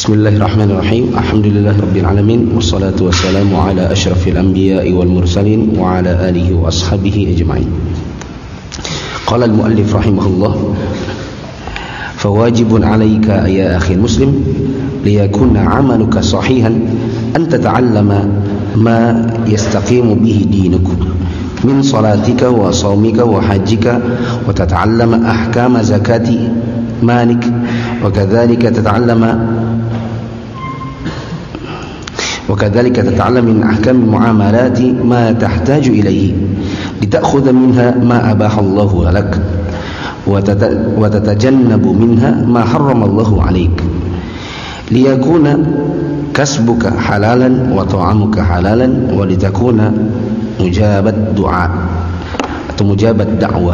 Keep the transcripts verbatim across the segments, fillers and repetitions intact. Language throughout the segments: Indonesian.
Bismillahirrahmanirrahim. Alhamdulillahirabbil alamin wassalatu wassalamu ala asyrafil anbiya'i wal mursalin wa ala alihi wa ashabihi ajma'in. Qala al-muallif rahimahullah, fawajibun 'alaika ya akhi muslim liyakuna 'amaluka sahihan an tata'allama ma yastaqimu bihi dinuk min salatika wa shaumika wa hajjika wa tata'allama ahkama zakati malik wa kadzalika tata'allama وكذلك تتعلم من أحكام المعاملات ما تحتاج إليه لتأخذ منها ما أباح الله لك وتتجنب منها ما حرم الله عليك ليكون كسبك حلالا وطعامك حلالا ولتكون مجاب الدعاء أو مجاب الدعوة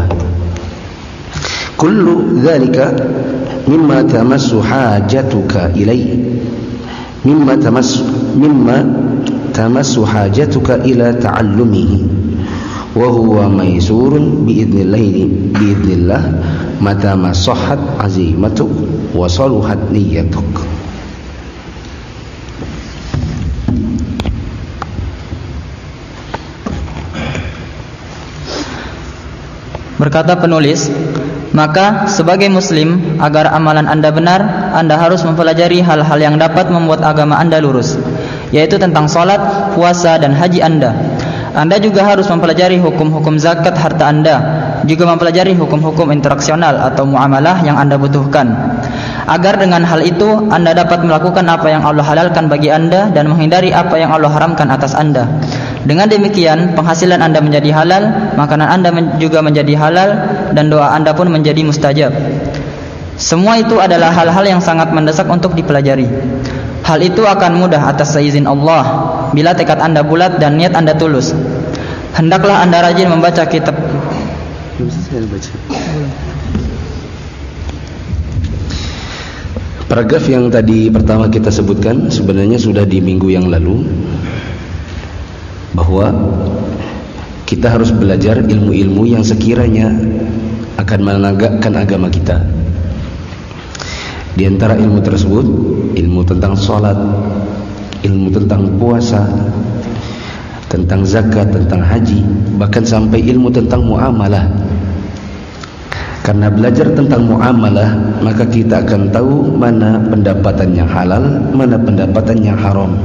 كل ذلك مما تمس حاجتك إليه مما تمس مما تمس حاجتك إلى تعلمه وهو ميسور بإذن الله بإذن الله متى ما صحت عزيمتك وصلحت نيتك. Berkata penulis, maka sebagai muslim, agar amalan Anda benar, Anda harus mempelajari hal-hal yang dapat membuat agama Anda lurus, yaitu tentang salat, puasa, dan haji Anda. Anda juga harus mempelajari hukum-hukum zakat harta Anda, juga mempelajari hukum-hukum interaksional atau muamalah yang Anda butuhkan, agar dengan hal itu Anda dapat melakukan apa yang Allah halalkan bagi Anda dan menghindari apa yang Allah haramkan atas Anda. Dengan demikian, penghasilan Anda menjadi halal, makanan Anda juga menjadi halal, dan doa Anda pun menjadi mustajab. Semua itu adalah hal-hal yang sangat mendesak untuk dipelajari. Hal itu akan mudah atas seizin Allah bila tekad Anda bulat dan niat Anda tulus. Hendaklah Anda rajin membaca kitab. Paragraf yang tadi pertama kita sebutkan sebenarnya sudah di minggu yang lalu, bahwa kita harus belajar ilmu-ilmu yang sekiranya akan menegakkan agama kita. Di antara ilmu tersebut, ilmu tentang sholat, ilmu tentang puasa, tentang zakat, tentang haji, bahkan sampai ilmu tentang muamalah. Karena belajar tentang muamalah, maka kita akan tahu mana pendapatan yang halal, mana pendapatan yang haram.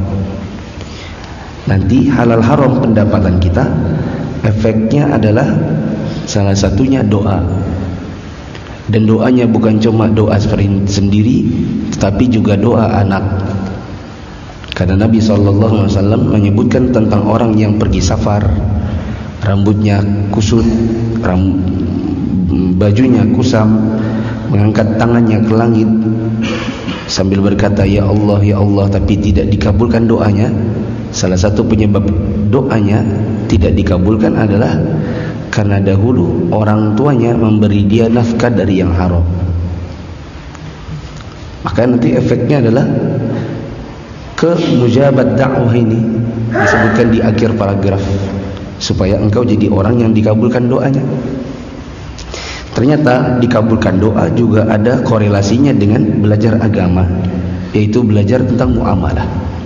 Nanti halal haram pendapatan kita, efeknya adalah salah satunya doa. Dan doanya bukan cuma doa sendiri, tetapi juga doa anak. Karena Nabi shallallahu alaihi wasallam menyebutkan tentang orang yang pergi safar, rambutnya kusut, ram, bajunya kusam, mengangkat tangannya ke langit sambil berkata, "Ya Allah, ya Allah," tapi tidak dikabulkan doanya. Salah satu penyebab doanya tidak dikabulkan adalah karena dahulu orang tuanya memberi dia nafkah dari yang haram. Maka nanti efeknya adalah ke mujabat dakwah ini disebutkan di akhir paragraf, supaya engkau jadi orang yang dikabulkan doanya. Ternyata dikabulkan doa juga ada korelasinya dengan belajar agama, yaitu belajar tentang muamalah.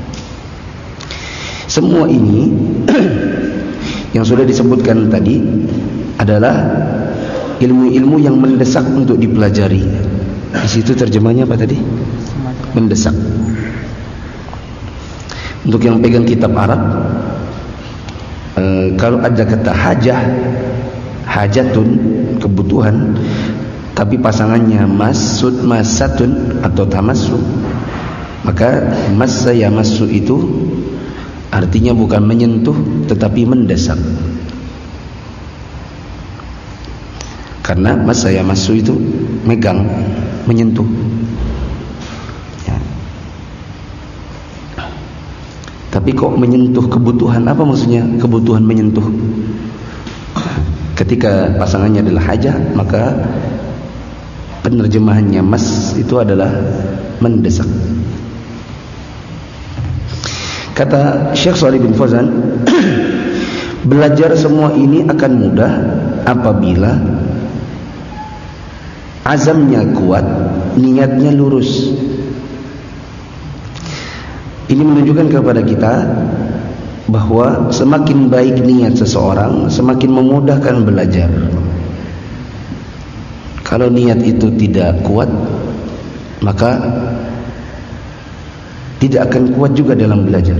Semua ini yang sudah disebutkan tadi adalah ilmu-ilmu yang mendesak untuk dipelajari. Di situ terjemahnya apa tadi? Mendesak. Untuk yang pegang kitab Arab, e, kalau ada kata hajah, hajatun, kebutuhan, tapi pasangannya masud, masatun atau tamassu, maka massa yamassu itu artinya bukan menyentuh tetapi mendesak. Karena massa yamassu itu megang, menyentuh. Ya. Tapi kok menyentuh kebutuhan? Apa maksudnya kebutuhan menyentuh? Ketika pasangannya adalah hajah, maka penerjemahannya mas itu adalah mendesak. Kata Syekh Shalih bin Fauzan, belajar semua ini akan mudah apabila azamnya kuat, niatnya lurus. Ini menunjukkan kepada kita bahwa semakin baik niat seseorang, semakin memudahkan belajar. Kalau niat itu tidak kuat, maka tidak akan kuat juga dalam belajar.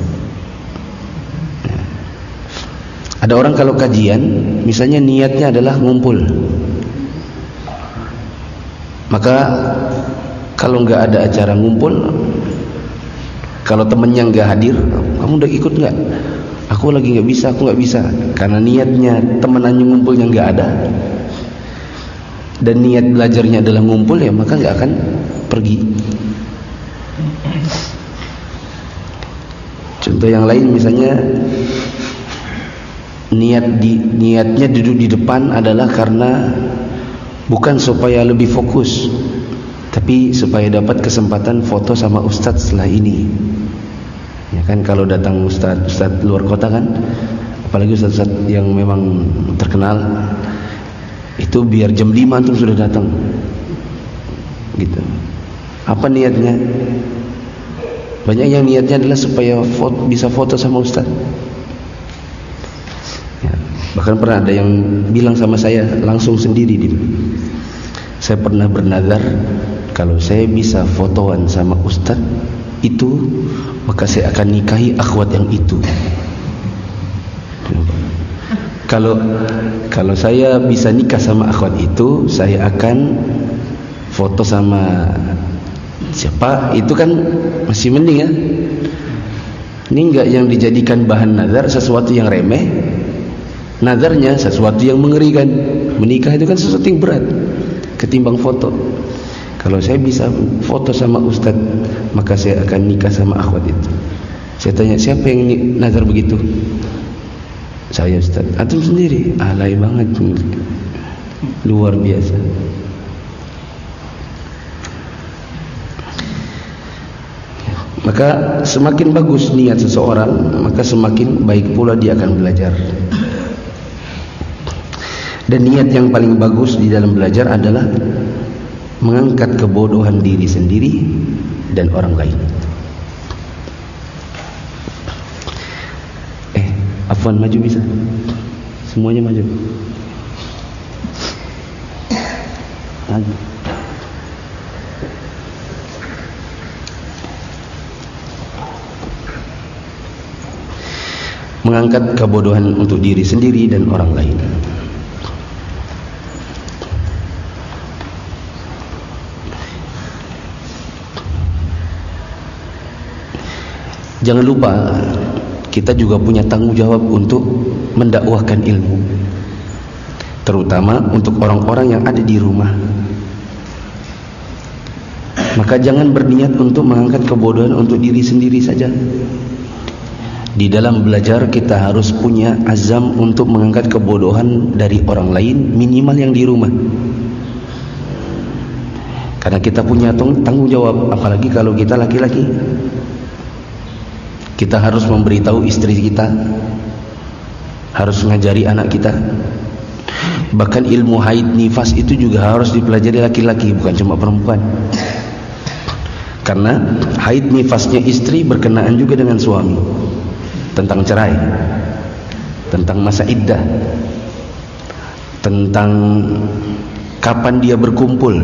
Ada orang kalau kajian, misalnya niatnya adalah ngumpul, maka kalau nggak ada acara ngumpul, kalau temennya nggak hadir, kamu udah ikut nggak? Aku lagi nggak bisa, aku nggak bisa, karena niatnya temenannya ngumpulnya nggak ada, dan niat belajarnya adalah ngumpul, ya maka nggak akan pergi. Contoh yang lain, misalnya niat di niatnya duduk di depan adalah karena bukan supaya lebih fokus, tapi supaya dapat kesempatan foto sama ustadz setelah ini. Ya kan, kalau datang ustadz ustadz luar kota kan, apalagi ustadz-ustadz yang memang terkenal, itu biar jam lima tuh sudah datang. Gitu. Apa niatnya? Banyak yang niatnya adalah supaya foto, bisa foto sama ustadz. Ya, bahkan pernah ada yang bilang sama saya langsung sendiri, dia, saya pernah bernazar, kalau saya bisa fotoan sama ustadz itu, maka saya akan nikahi akhwat yang itu. Kalau kalau saya bisa nikah sama akhwat itu, saya akan foto sama siapa itu kan masih mending ya. Ini enggak yang dijadikan bahan nazar sesuatu yang remeh. Nazarnya sesuatu yang mengerikan. Menikah itu kan sesuatu yang berat ketimbang foto. Kalau saya bisa foto sama ustaz, maka saya akan nikah sama akhwat itu. Saya tanya, siapa yang nazar begitu? Saya, ustaz. Antum sendiri? Alay banget, luar biasa. Maka semakin bagus niat seseorang, maka semakin baik pula dia akan belajar. Dan niat yang paling bagus di dalam belajar adalah mengangkat kebodohan diri sendiri dan orang lain. Eh, afwan, maju bisa? Semuanya maju. Maju. Mengangkat kebodohan untuk diri sendiri dan orang lain. Jangan lupa, kita juga punya tanggung jawab untuk mendakwahkan ilmu, terutama untuk orang-orang yang ada di rumah. Maka jangan berniat untuk mengangkat kebodohan untuk diri sendiri saja. Di dalam belajar kita harus punya azam untuk mengangkat kebodohan dari orang lain, minimal yang di rumah. Karena kita punya tanggung jawab, apalagi kalau kita laki-laki. Kita harus memberitahu istri kita, harus mengajari anak kita. Bahkan ilmu haid nifas itu juga harus dipelajari laki-laki, bukan cuma perempuan. Karena haid nifasnya istri berkenaan juga dengan suami. Tentang cerai, tentang masa iddah, tentang kapan dia berkumpul,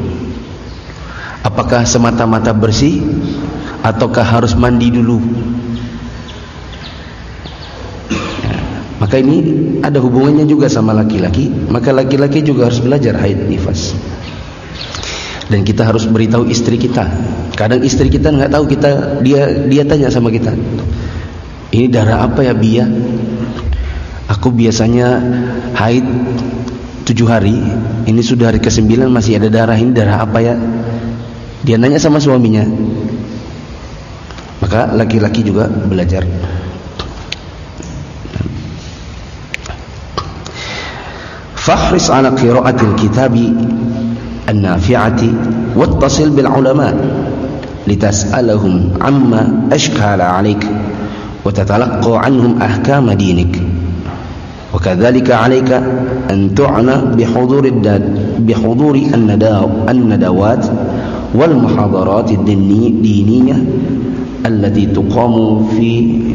apakah semata-mata bersih ataukah harus mandi dulu. Ya, maka ini ada hubungannya juga sama laki-laki. Maka laki-laki juga harus belajar haid nifas. Dan kita harus beritahu istri kita. Kadang istri kita nggak tahu, kita dia dia tanya sama kita, ini darah apa ya Bia? Aku biasanya haid tujuh hari, ini sudah hari kesembilan masih ada darah, ini darah apa ya? Dia nanya sama suaminya. Maka laki-laki juga belajar. Fahris ala qira'atil kitabi an-nafi'ati wattasil bil ulama litas'alahum amma ashkala 'alaik وتتلقى عنهم أحكام دينك وكذلك عليك أن تعنى بحضور بحضور الندوات wal muhadarat ad-diniyah allati tuqamu fi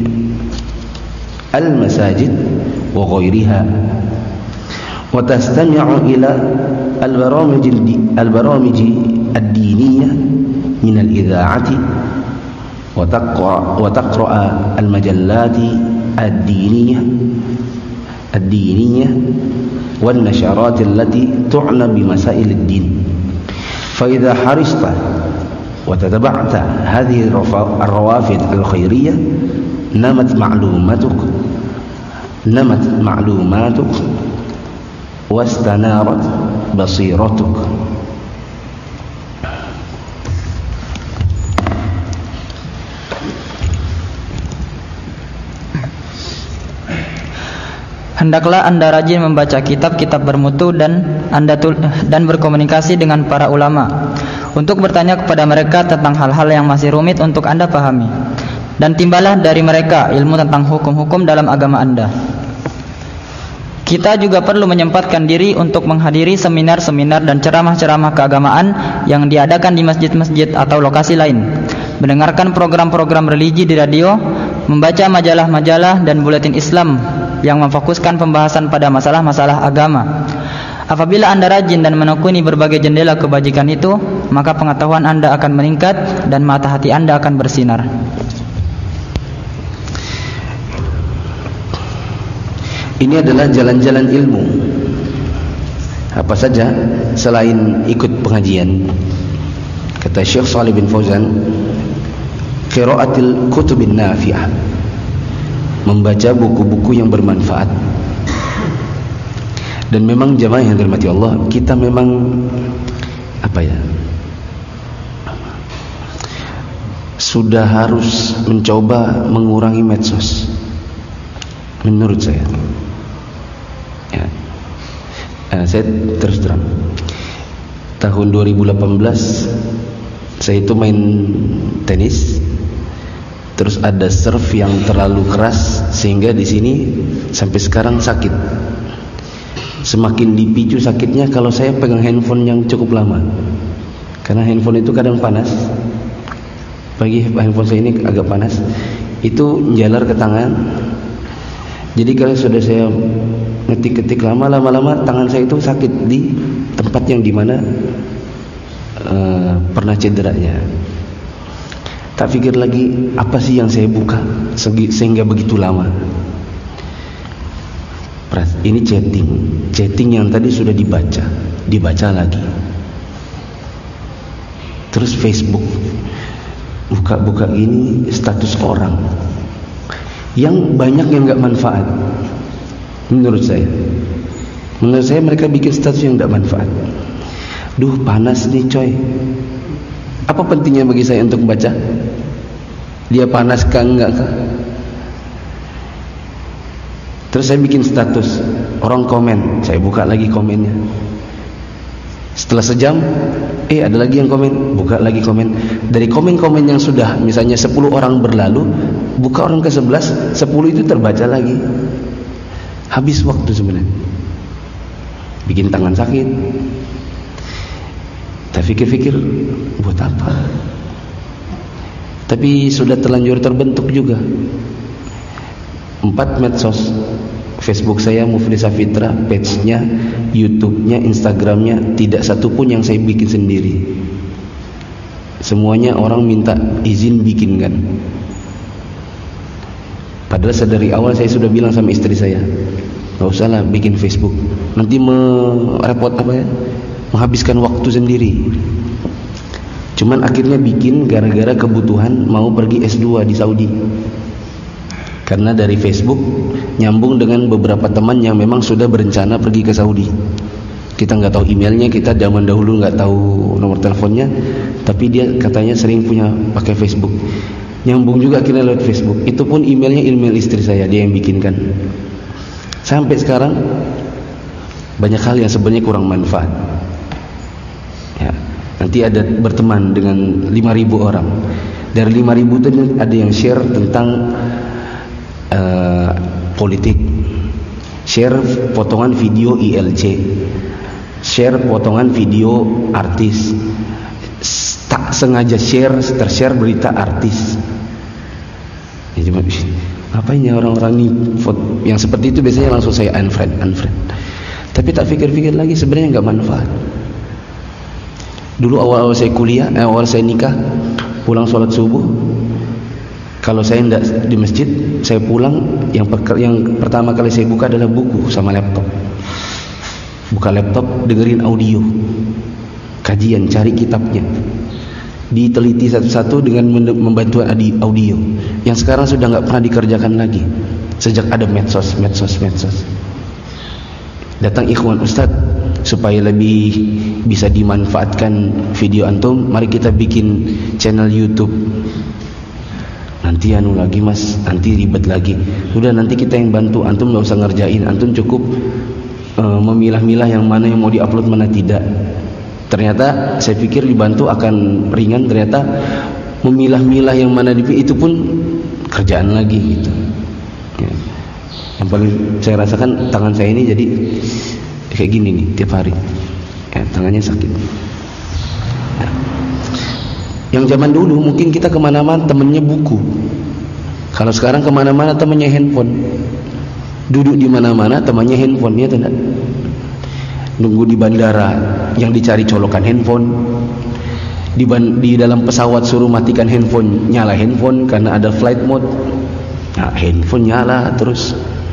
al-masajid wa ghairiha wa tastami'u ila al-baramij al-baramij ad-diniyah min al-idha'ati wa taqra wa taqra al-majallati ad-diniyah ad-diniyah wan nasharat allati tu'na bi masail ad-din fa idha harista wa tataba'ta hadhihi ar-rawafid al-khairiyyah namat ma'lumatuk namat ma'lumatuk wastanarat basiratuk. Hendaklah Anda rajin membaca kitab-kitab bermutu dan Anda tul- dan berkomunikasi dengan para ulama untuk bertanya kepada mereka tentang hal-hal yang masih rumit untuk Anda pahami, dan timbalah dari mereka ilmu tentang hukum-hukum dalam agama Anda. Kita juga perlu menyempatkan diri untuk menghadiri seminar-seminar dan ceramah-ceramah keagamaan yang diadakan di masjid-masjid atau lokasi lain, mendengarkan program-program religi di radio, membaca majalah-majalah dan buletin Islam yang memfokuskan pembahasan pada masalah-masalah agama. Apabila Anda rajin dan menekuni berbagai jendela kebajikan itu, maka pengetahuan Anda akan meningkat dan mata hati Anda akan bersinar. Ini adalah jalan-jalan ilmu. Apa saja selain ikut pengajian? Kata Syekh Shalih bin Fauzan, qiraatil kutubin nafi'ah, membaca buku-buku yang bermanfaat. Dan memang jamaah yang dirahmati Allah, kita memang apa ya, sudah harus mencoba mengurangi medsos, menurut saya ya. Nah, saya terus terang, tahun dua ribu delapan belas saya itu main tenis. Terus ada serve yang terlalu keras sehingga di sini sampai sekarang sakit. Semakin dipicu sakitnya kalau saya pegang handphone yang cukup lama. Karena handphone itu kadang panas. Bagi handphone saya ini agak panas. Itu menjalar ke tangan. Jadi kalau sudah saya ngetik-ketik lama, lama-lama tangan saya itu sakit di tempat yang dimana uh, pernah cederanya. Tak pikir lagi apa sih yang saya buka sehingga begitu lama. Ini chatting, chatting yang tadi sudah dibaca, dibaca lagi. Terus Facebook, buka-buka ini status orang yang banyak yang nggak manfaat. Menurut saya, menurut saya mereka bikin status yang nggak manfaat. Duh panas nih coy. Apa pentingnya bagi saya untuk membaca? Dia panas kah enggak kah? Terus saya bikin status, orang komen, saya buka lagi komennya. Setelah sejam, eh ada lagi yang komen, buka lagi komen. Dari komen-komen yang sudah misalnya sepuluh orang berlalu, buka orang ke sebelas, sepuluh itu terbaca lagi. Habis waktu sebenarnya. Bikin tangan sakit. Tak fikir-fikir buat apa? Tapi sudah terlanjur terbentuk juga. Empat medsos, Facebook saya Muflis Safitra, page-nya, YouTube-nya, Instagram-nya, tidak satu pun yang saya bikin sendiri. Semuanya orang minta izin bikinkan. Padahal sedari awal saya sudah bilang sama istri saya, gak usahlah bikin Facebook, nanti merepot apa ya, menghabiskan waktu sendiri. Cuman akhirnya bikin gara-gara kebutuhan mau pergi S dua di Saudi. Karena dari Facebook nyambung dengan beberapa teman yang memang sudah berencana pergi ke Saudi. Kita nggak tahu emailnya, kita zaman dahulu nggak tahu nomor teleponnya, tapi dia katanya sering punya pakai Facebook. Nyambung juga akhirnya lewat Facebook. Itu pun emailnya email istri saya, dia yang bikinkan. Sampai sekarang banyak hal yang sebenarnya kurang manfaat. Ya, nanti ada berteman dengan lima ribu orang. Dari lima ribu itu ada yang share tentang Uh, politik, share potongan video I L C, share potongan video artis. Tak sengaja share, tershare berita artis. Ya, cuma, ngapain ya orang-orang nih yang seperti itu biasanya langsung saya unfriend, unfriend. Tapi tak pikir-pikir lagi sebenarnya nggak manfaat. Dulu awal-awal saya kuliah, eh, awal saya nikah, pulang sholat subuh, kalau saya tidak di masjid, saya pulang yang, yang pertama kali saya buka adalah buku sama laptop. Buka laptop, dengerin audio, kajian, cari kitabnya, diteliti satu-satu dengan membantu audio. Yang sekarang sudah nggak pernah dikerjakan lagi sejak ada medsos, medsos, medsos. Datang ikhwan, Ustaz, supaya lebih bisa dimanfaatkan video antum, mari kita bikin channel YouTube. Nanti anu lagi mas, nanti ribet lagi. Sudah nanti kita yang bantu, antum nggak usah ngerjain, antum cukup uh, memilah-milah yang mana yang mau diupload, mana tidak. Ternyata saya pikir dibantu akan ringan, ternyata memilah-milah yang mana dipilih itu pun kerjaan lagi gitu. Ya. Yang paling saya rasakan tangan saya ini jadi kayak gini nih tiap hari. Ya, tangannya sakit. Ya. Yang zaman dulu mungkin kita kemana-mana temennya buku. Kalau sekarang kemana-mana temennya handphone. Duduk di mana-mana temannya handphone, ya tidak? Nunggu di bandara yang dicari colokan handphone. Di, di dalam pesawat suruh matikan handphone, nyala handphone karena ada flight mode. Nah, handphone nyala terus.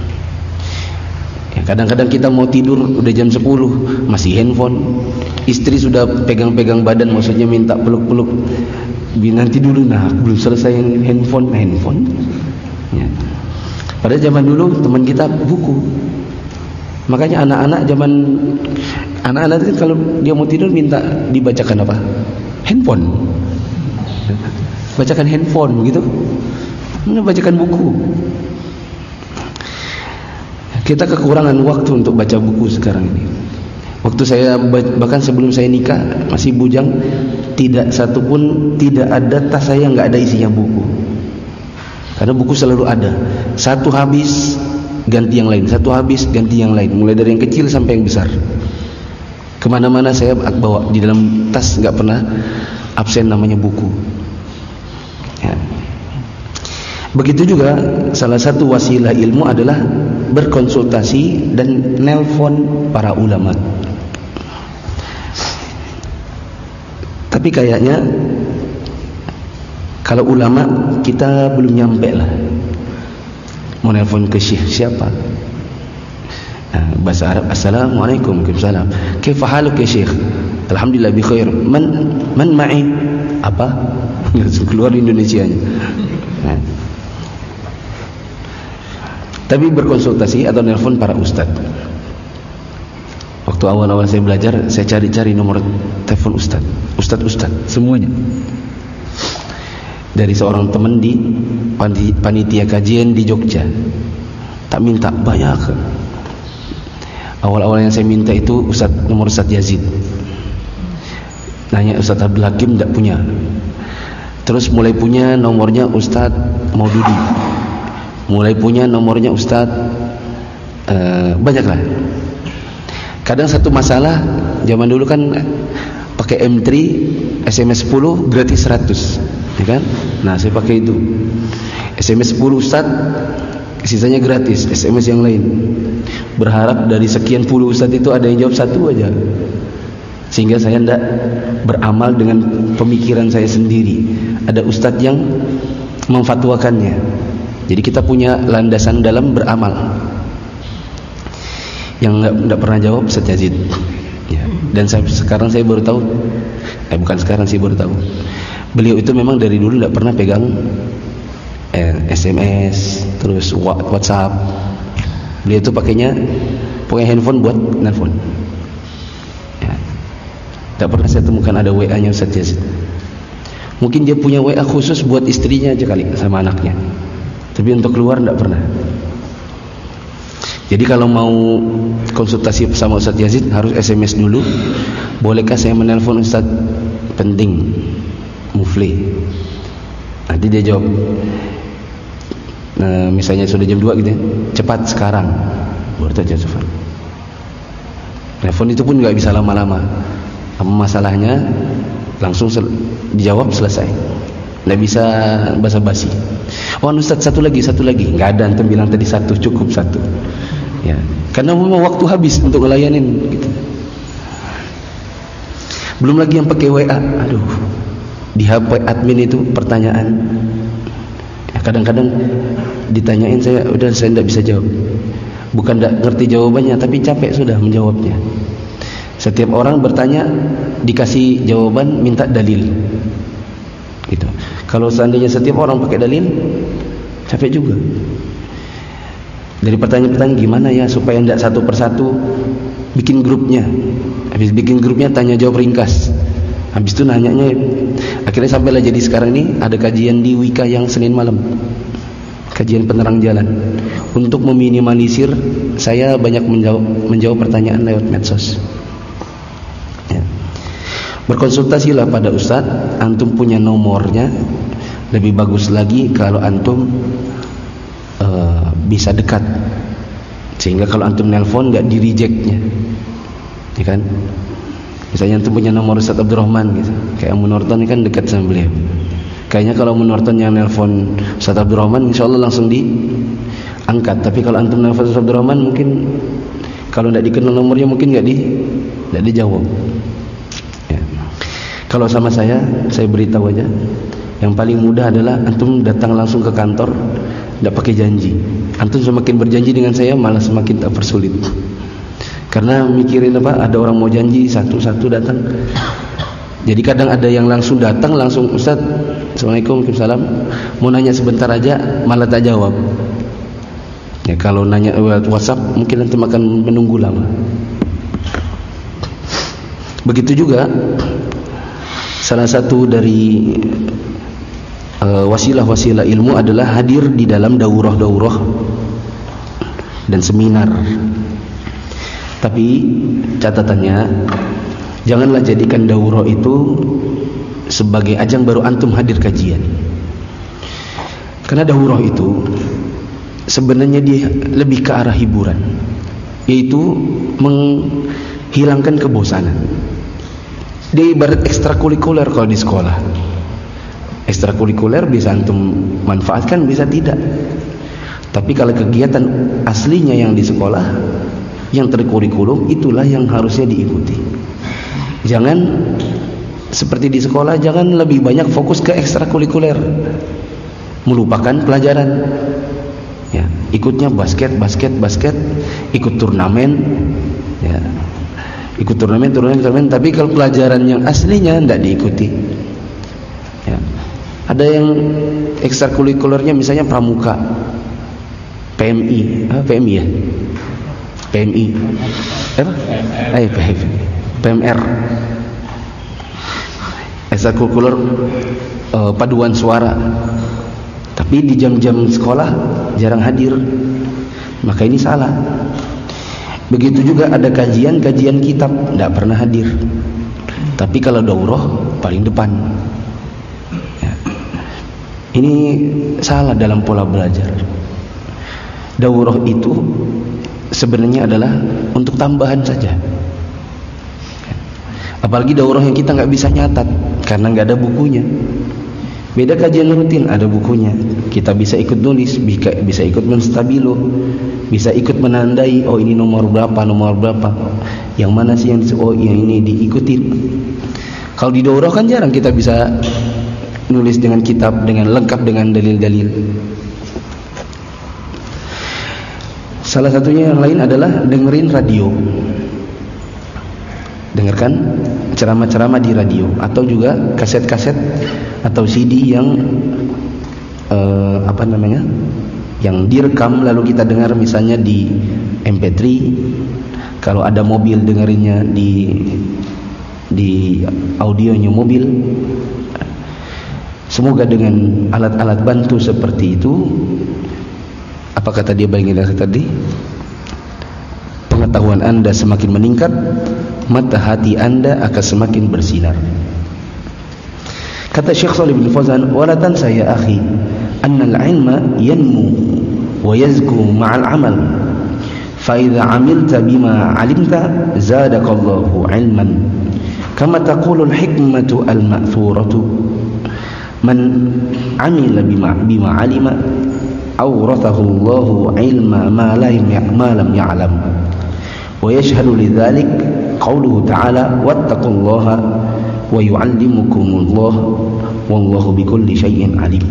Ya, kadang-kadang kita mau tidur udah jam sepuluh masih handphone. Istri sudah pegang-pegang badan, maksudnya minta peluk-peluk. Nanti dulu, nah belum selesai handphone, handphone. Ya. Pada zaman dulu teman kita buku. Makanya anak-anak zaman anak-anak itu kalau dia mau tidur minta dibacakan apa? Handphone. Bacakan handphone begitu. Bacakan buku. Kita kekurangan waktu untuk baca buku sekarang ini. Waktu saya, bahkan sebelum saya nikah masih bujang, tidak satu pun, tidak ada tas saya nggak ada isinya buku. Karena buku selalu ada. Satu habis ganti yang lain, satu habis ganti yang lain, mulai dari yang kecil sampai yang besar. Kemana-mana saya bawa di dalam tas, nggak pernah absen namanya buku. Ya. Begitu juga salah satu wasilah ilmu adalah berkonsultasi dan nelpon para ulama. Tapi kayaknya kalau ulama kita belum nyampe lah. Mau nelpon ke syekh siapa? Nah, bahasa Arab, assalamualaikum, waalaikumsalam. Kaifa haluk ya syekh? Alhamdulillah bi khair. Man man ma'i? Apa? Langsung keluar Indonesianya. Nah. Tapi berkonsultasi atau nelpon para ustaz. Waktu awal-awal saya belajar, saya cari-cari nomor telepon ustaz, ustaz-ustaz semuanya. Dari seorang teman di panitia kajian di Jogja. Tak minta banyak. Awal-awal yang saya minta itu ustaz, nomor Ustaz Yazid. Nanya Ustaz Abdul Hakim, tak punya. Terus mulai punya nomornya Ustaz Maududi. Mulai punya nomornya Ustaz uh, banyaklah. Kadang satu masalah, zaman dulu kan pakai M tiga, S M S sepuluh gratis seratus, ya kan? Nah, saya pakai itu. S M S sepuluh Ustaz, sisanya gratis, S M S yang lain. Berharap dari sekian puluh Ustaz itu ada yang jawab satu aja. Sehingga saya tidak beramal dengan pemikiran saya sendiri. Ada Ustaz yang memfatwakannya. Jadi kita punya landasan dalam beramal. Yang tidak pernah jawab Ustaz Yazid. Ya. Dan saya, sekarang saya baru tahu. Eh bukan sekarang sih baru tahu. Beliau itu memang dari dulu tidak pernah pegang eh, S M S, terus WhatsApp. Beliau itu pakainya pakai handphone buat nelfon. Ya. Tidak pernah saya temukan ada W A-nya Ustaz Yazid. Mungkin dia punya W A khusus buat istrinya aja kali sama anaknya. Tapi untuk keluar tidak pernah. Jadi kalau mau konsultasi sama Ustaz Yazid harus S M S dulu. Bolehkah saya menelpon Ustaz? Penting, mufli. Nanti dia jawab. Nah, misalnya sudah jam dua gitu ya. Cepat sekarang. Baru saja cepat. Telepon itu pun nggak bisa lama-lama. Apa masalahnya? langsung sel- dijawab, selesai. Nggak bisa basa-basi. Oh Ustaz, satu lagi, satu lagi. Nggak ada, antum bilang tadi satu, cukup satu. Ya, karena memang waktu habis untuk ngelayanin gitu. Belum lagi yang pakai W A. Aduh, di H P admin itu pertanyaan. Ya, kadang-kadang ditanyain, saya udah saya nggak bisa jawab. Bukan nggak ngerti jawabannya, tapi capek sudah menjawabnya. Setiap orang bertanya dikasih jawaban, minta dalil. Gitu. Kalau seandainya setiap orang pakai dalil, capek juga. Dari pertanyaan-pertanyaan gimana ya supaya tidak satu persatu, bikin grupnya. Habis bikin grupnya tanya jawab ringkas. Habis itu nanyanya, akhirnya sampailah jadi sekarang ini ada kajian di Wika yang Senin malam. Kajian penerang jalan. Untuk meminimalisir saya banyak menjawab, menjawab pertanyaan lewat medsos. Ya. Berkonsultasilah pada Ustadz, antum punya nomornya. Lebih bagus lagi kalau antum uh, bisa dekat, sehingga kalau antum nelpon nggak di rejectnya, ya kan? Misalnya antum punya nomor Ustadz Abdurrahman gitu, kayak Amun Norton ini kan dekat sama beliau. Kayaknya kalau Amun Norton yang nelpon Ustadz Abdurrahman, insya Allah langsung diangkat. Tapi kalau antum nelpon Ustadz Abdurrahman, mungkin kalau nggak dikenal nomornya mungkin nggak di nggak dijawab. Ya. Kalau sama saya, saya beritahu aja. Yang paling mudah adalah antum datang langsung ke kantor, tidak pakai janji. Antum semakin berjanji dengan saya, malah semakin tak persulit. Karena mikirin apa? Ada orang mau janji, satu-satu datang. Jadi kadang ada yang langsung datang, langsung Ustaz, Assalamualaikum, Waalaikumsalam, mau nanya sebentar aja, malah tak jawab. Ya kalau nanya lewat WhatsApp, mungkin antum akan menunggu lama. Begitu juga salah satu dari wasilah-wasilah ilmu adalah hadir di dalam daurah-daurah dan seminar. Tapi catatannya, janganlah jadikan daurah itu sebagai ajang baru antum hadir kajian. Karena daurah itu sebenarnya dia lebih ke arah hiburan, yaitu menghilangkan kebosanan. Dia ibarat ekstrakurikuler kalau di sekolah. Ekstrakurikuler bisa antum manfaatkan, bisa tidak. Tapi kalau kegiatan aslinya yang di sekolah, yang terkurikulum, itulah yang harusnya diikuti. Jangan seperti di sekolah, jangan lebih banyak fokus ke ekstrakurikuler, melupakan pelajaran. Ya, ikutnya basket, basket, basket, ikut turnamen, ya, ikut turnamen, turnamen, turnamen. Tapi kalau pelajaran yang aslinya tidak diikuti. Ya. Ada yang ekstrakurikulernya misalnya pramuka, P M I, ah, P M I ya, P M I, apa? Eh, P M R, ekstrakurikuler uh, paduan suara. Tapi di jam-jam sekolah jarang hadir, maka ini salah. Begitu juga ada kajian-kajian kitab, tidak pernah hadir. Tapi kalau daurah paling depan. Ini salah dalam pola belajar. Daurah itu sebenarnya adalah untuk tambahan saja. Apalagi daurah yang kita nggak bisa nyatat karena nggak ada bukunya. Beda kajian rutin, ada bukunya. Kita bisa ikut nulis, bisa, bisa ikut menstabilo, bisa ikut menandai. Oh ini nomor berapa, nomor berapa. Yang mana sih yang di, oh yang ini diikutin. Kalau di daurah kan jarang kita bisa nulis dengan kitab, dengan lengkap dengan dalil-dalil. Salah satunya yang lain adalah dengerin radio. Dengarkan ceramah-ceramah di radio, atau juga kaset-kaset atau C D yang uh, apa namanya, yang direkam lalu kita dengar misalnya di M P tiga. Kalau ada mobil dengerinnya di di audionya mobil. Semoga dengan alat-alat bantu seperti itu, apa kata dia bagian tadi, pengetahuan anda semakin meningkat, mata hati anda akan semakin bersinar. Kata Syekh Shalih bin Fauzan, wala tansa ya akhi anna al-ilma yanmu wa yazku ma'al amal, fa idza amilta bima alimta zadakallahu ilman Kama taqulul hikmatu al-ma'thuratu man amila bima bima alima awrathahu Allahu ilma ma la ma lam ya'lam. Wa yashhadu lidzalik qauluhu ta'ala wattaqullaha wa yu'allimukumullah wallahu bikulli syai'in alim.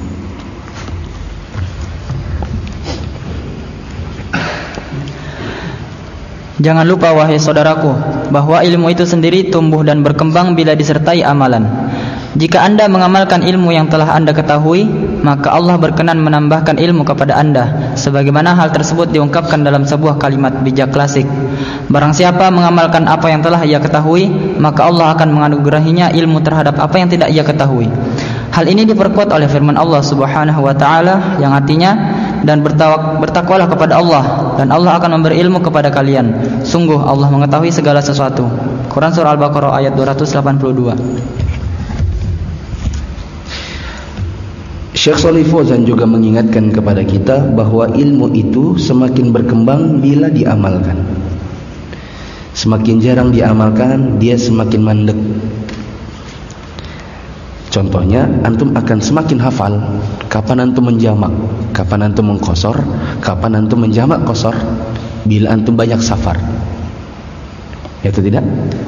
Jangan lupa wahai saudaraku bahwa ilmu itu sendiri tumbuh dan berkembang bila disertai amalan. Jika Anda mengamalkan ilmu yang telah Anda ketahui, maka Allah berkenan menambahkan ilmu kepada Anda, sebagaimana hal tersebut diungkapkan dalam sebuah kalimat bijak klasik. Barang siapa mengamalkan apa yang telah ia ketahui, maka Allah akan menganugerahinya ilmu terhadap apa yang tidak ia ketahui. Hal ini diperkuat oleh firman Allah Subhanahu wa taala yang artinya, dan bertakwalah kepada Allah, dan Allah akan memberi ilmu kepada kalian. Sungguh Allah mengetahui segala sesuatu. Quran Surah Al-Baqarah ayat dua ratus delapan puluh dua. Syekh Shalih Fauzan juga mengingatkan kepada kita bahwa ilmu itu semakin berkembang bila diamalkan. Semakin jarang diamalkan, dia semakin mandek. Contohnya, antum akan semakin hafal kapan antum menjamak, kapan antum mengqasar, kapan antum menjamak qasar bila antum banyak safar. Ya atau tidak?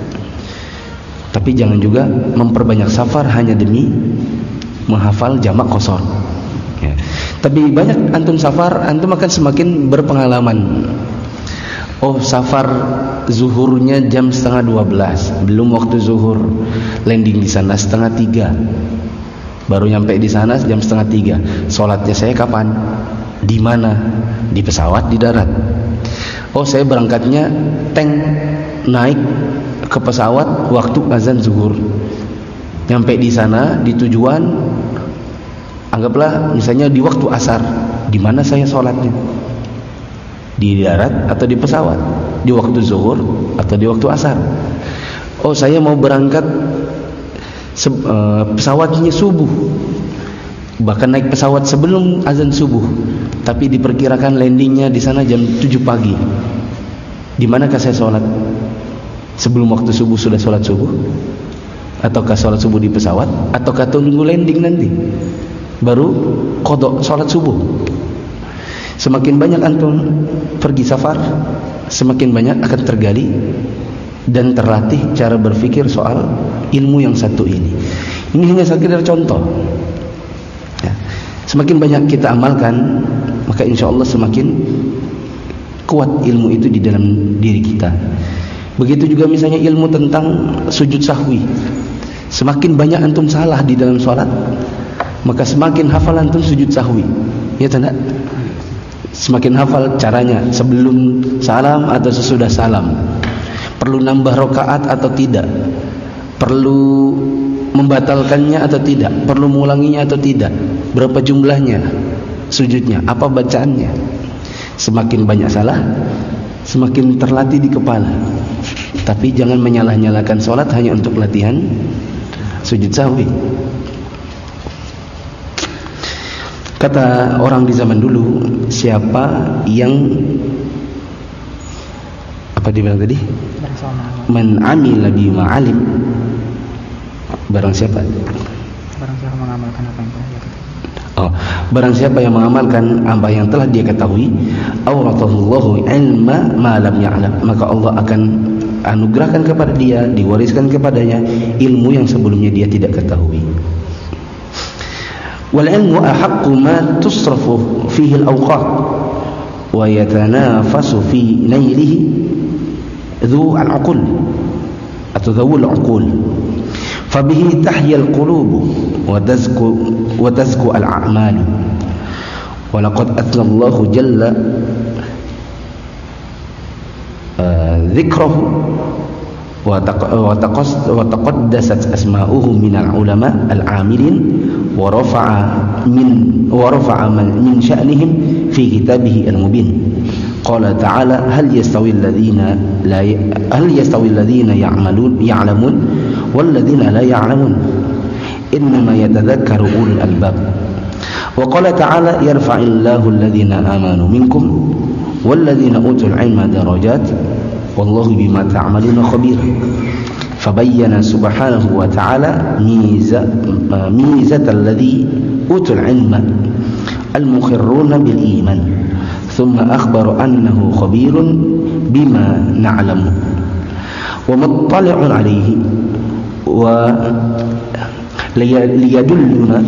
Tapi jangan juga memperbanyak safar hanya demi menghafal jamak qasar. Ya. Tapi banyak antum safar, antum akan semakin berpengalaman. Oh, safar zuhurnya jam setengah dua belas, belum waktu zuhur, landing di sana setengah tiga, baru nyampe di sana jam setengah tiga. Sholatnya saya kapan? Di mana? Di pesawat, di darat. Oh, saya berangkatnya tank, naik ke pesawat waktu azan zuhur. Nyampe di sana di tujuan, anggaplah misalnya di waktu asar. Di mana saya sholatnya? Di darat atau di pesawat? Di waktu zuhur atau di waktu asar? Oh, saya mau berangkat se uh, pesawatnya subuh, bahkan naik pesawat sebelum azan subuh, tapi diperkirakan landingnya di sana jam tujuh pagi. Di manakah saya sholat? Sebelum waktu subuh sudah sholat subuh? Ataukah sholat subuh di pesawat? Ataukah tunggu landing nanti baru qadha sholat subuh? Semakin banyak antum pergi safar, semakin banyak akan tergali dan terlatih cara berfikir soal ilmu yang satu ini. Ini hanya sekedar contoh. Ya. Semakin banyak kita amalkan, maka insya Allah semakin kuat ilmu itu di dalam diri kita. Begitu juga misalnya ilmu tentang sujud sahwi. Semakin banyak antum salah di dalam sholat, maka semakin hafal antum sujud sahwi. Ya tidak? Semakin hafal caranya, sebelum salam atau sesudah salam, perlu nambah rakaat atau tidak, perlu membatalkannya atau tidak, perlu mengulanginya atau tidak, berapa jumlahnya sujudnya, apa bacaannya. Semakin banyak salah, semakin terlatih di kepala. Tapi jangan menyalah-nyalakan sholat hanya untuk latihan sujud sahwi. Kata orang di zaman dulu, siapa yang apa dia bilang tadi? Man amila bima alim. Barang siapa? Barang siapa mengamalkan apa yang telah dia ketahui. Oh, barang siapa yang mengamalkan apa yang telah dia ketahui, awratahullahu ilma ma lam ya'lam, maka Allah akan anugerahkan kepada dia, diwariskan kepadanya ilmu yang sebelumnya dia tidak ketahui. Wal ilmu ahaqqu ma tusrafu fihi al-awqat wa yatanafasu fi nailihi dhu al-uqul atau dhul al-uqul fabihi tahya al-qulub wa tazku wa tazku al-a'mal wa laqad atla Allah jalla dhikrahu wa taqaddasat asma'uhu min al-ulama al-amilin wa rafa'a min wa rafa'a min sya'nihim fi kitabih al-mubin. Qala ta'ala hal yastawi alladhina la hal yastawi alladhina ya'malun ya'lamun wal ladhina la ya'lamun innama yatadhakkaru ulul albab. Wa qala ta'ala yarfa'illahu alladhina amanu minkum wal ladhina utul 'ilma darajat wallahu bima ta'maluna khabir. fabayyana subhanahu wa ta'ala mizat mizat alladhi utul ilma al-mukhirruna bil iman thumma akhbara annahu khabirun bima na'lamu wa muttali'un alayhi wa liyadulluna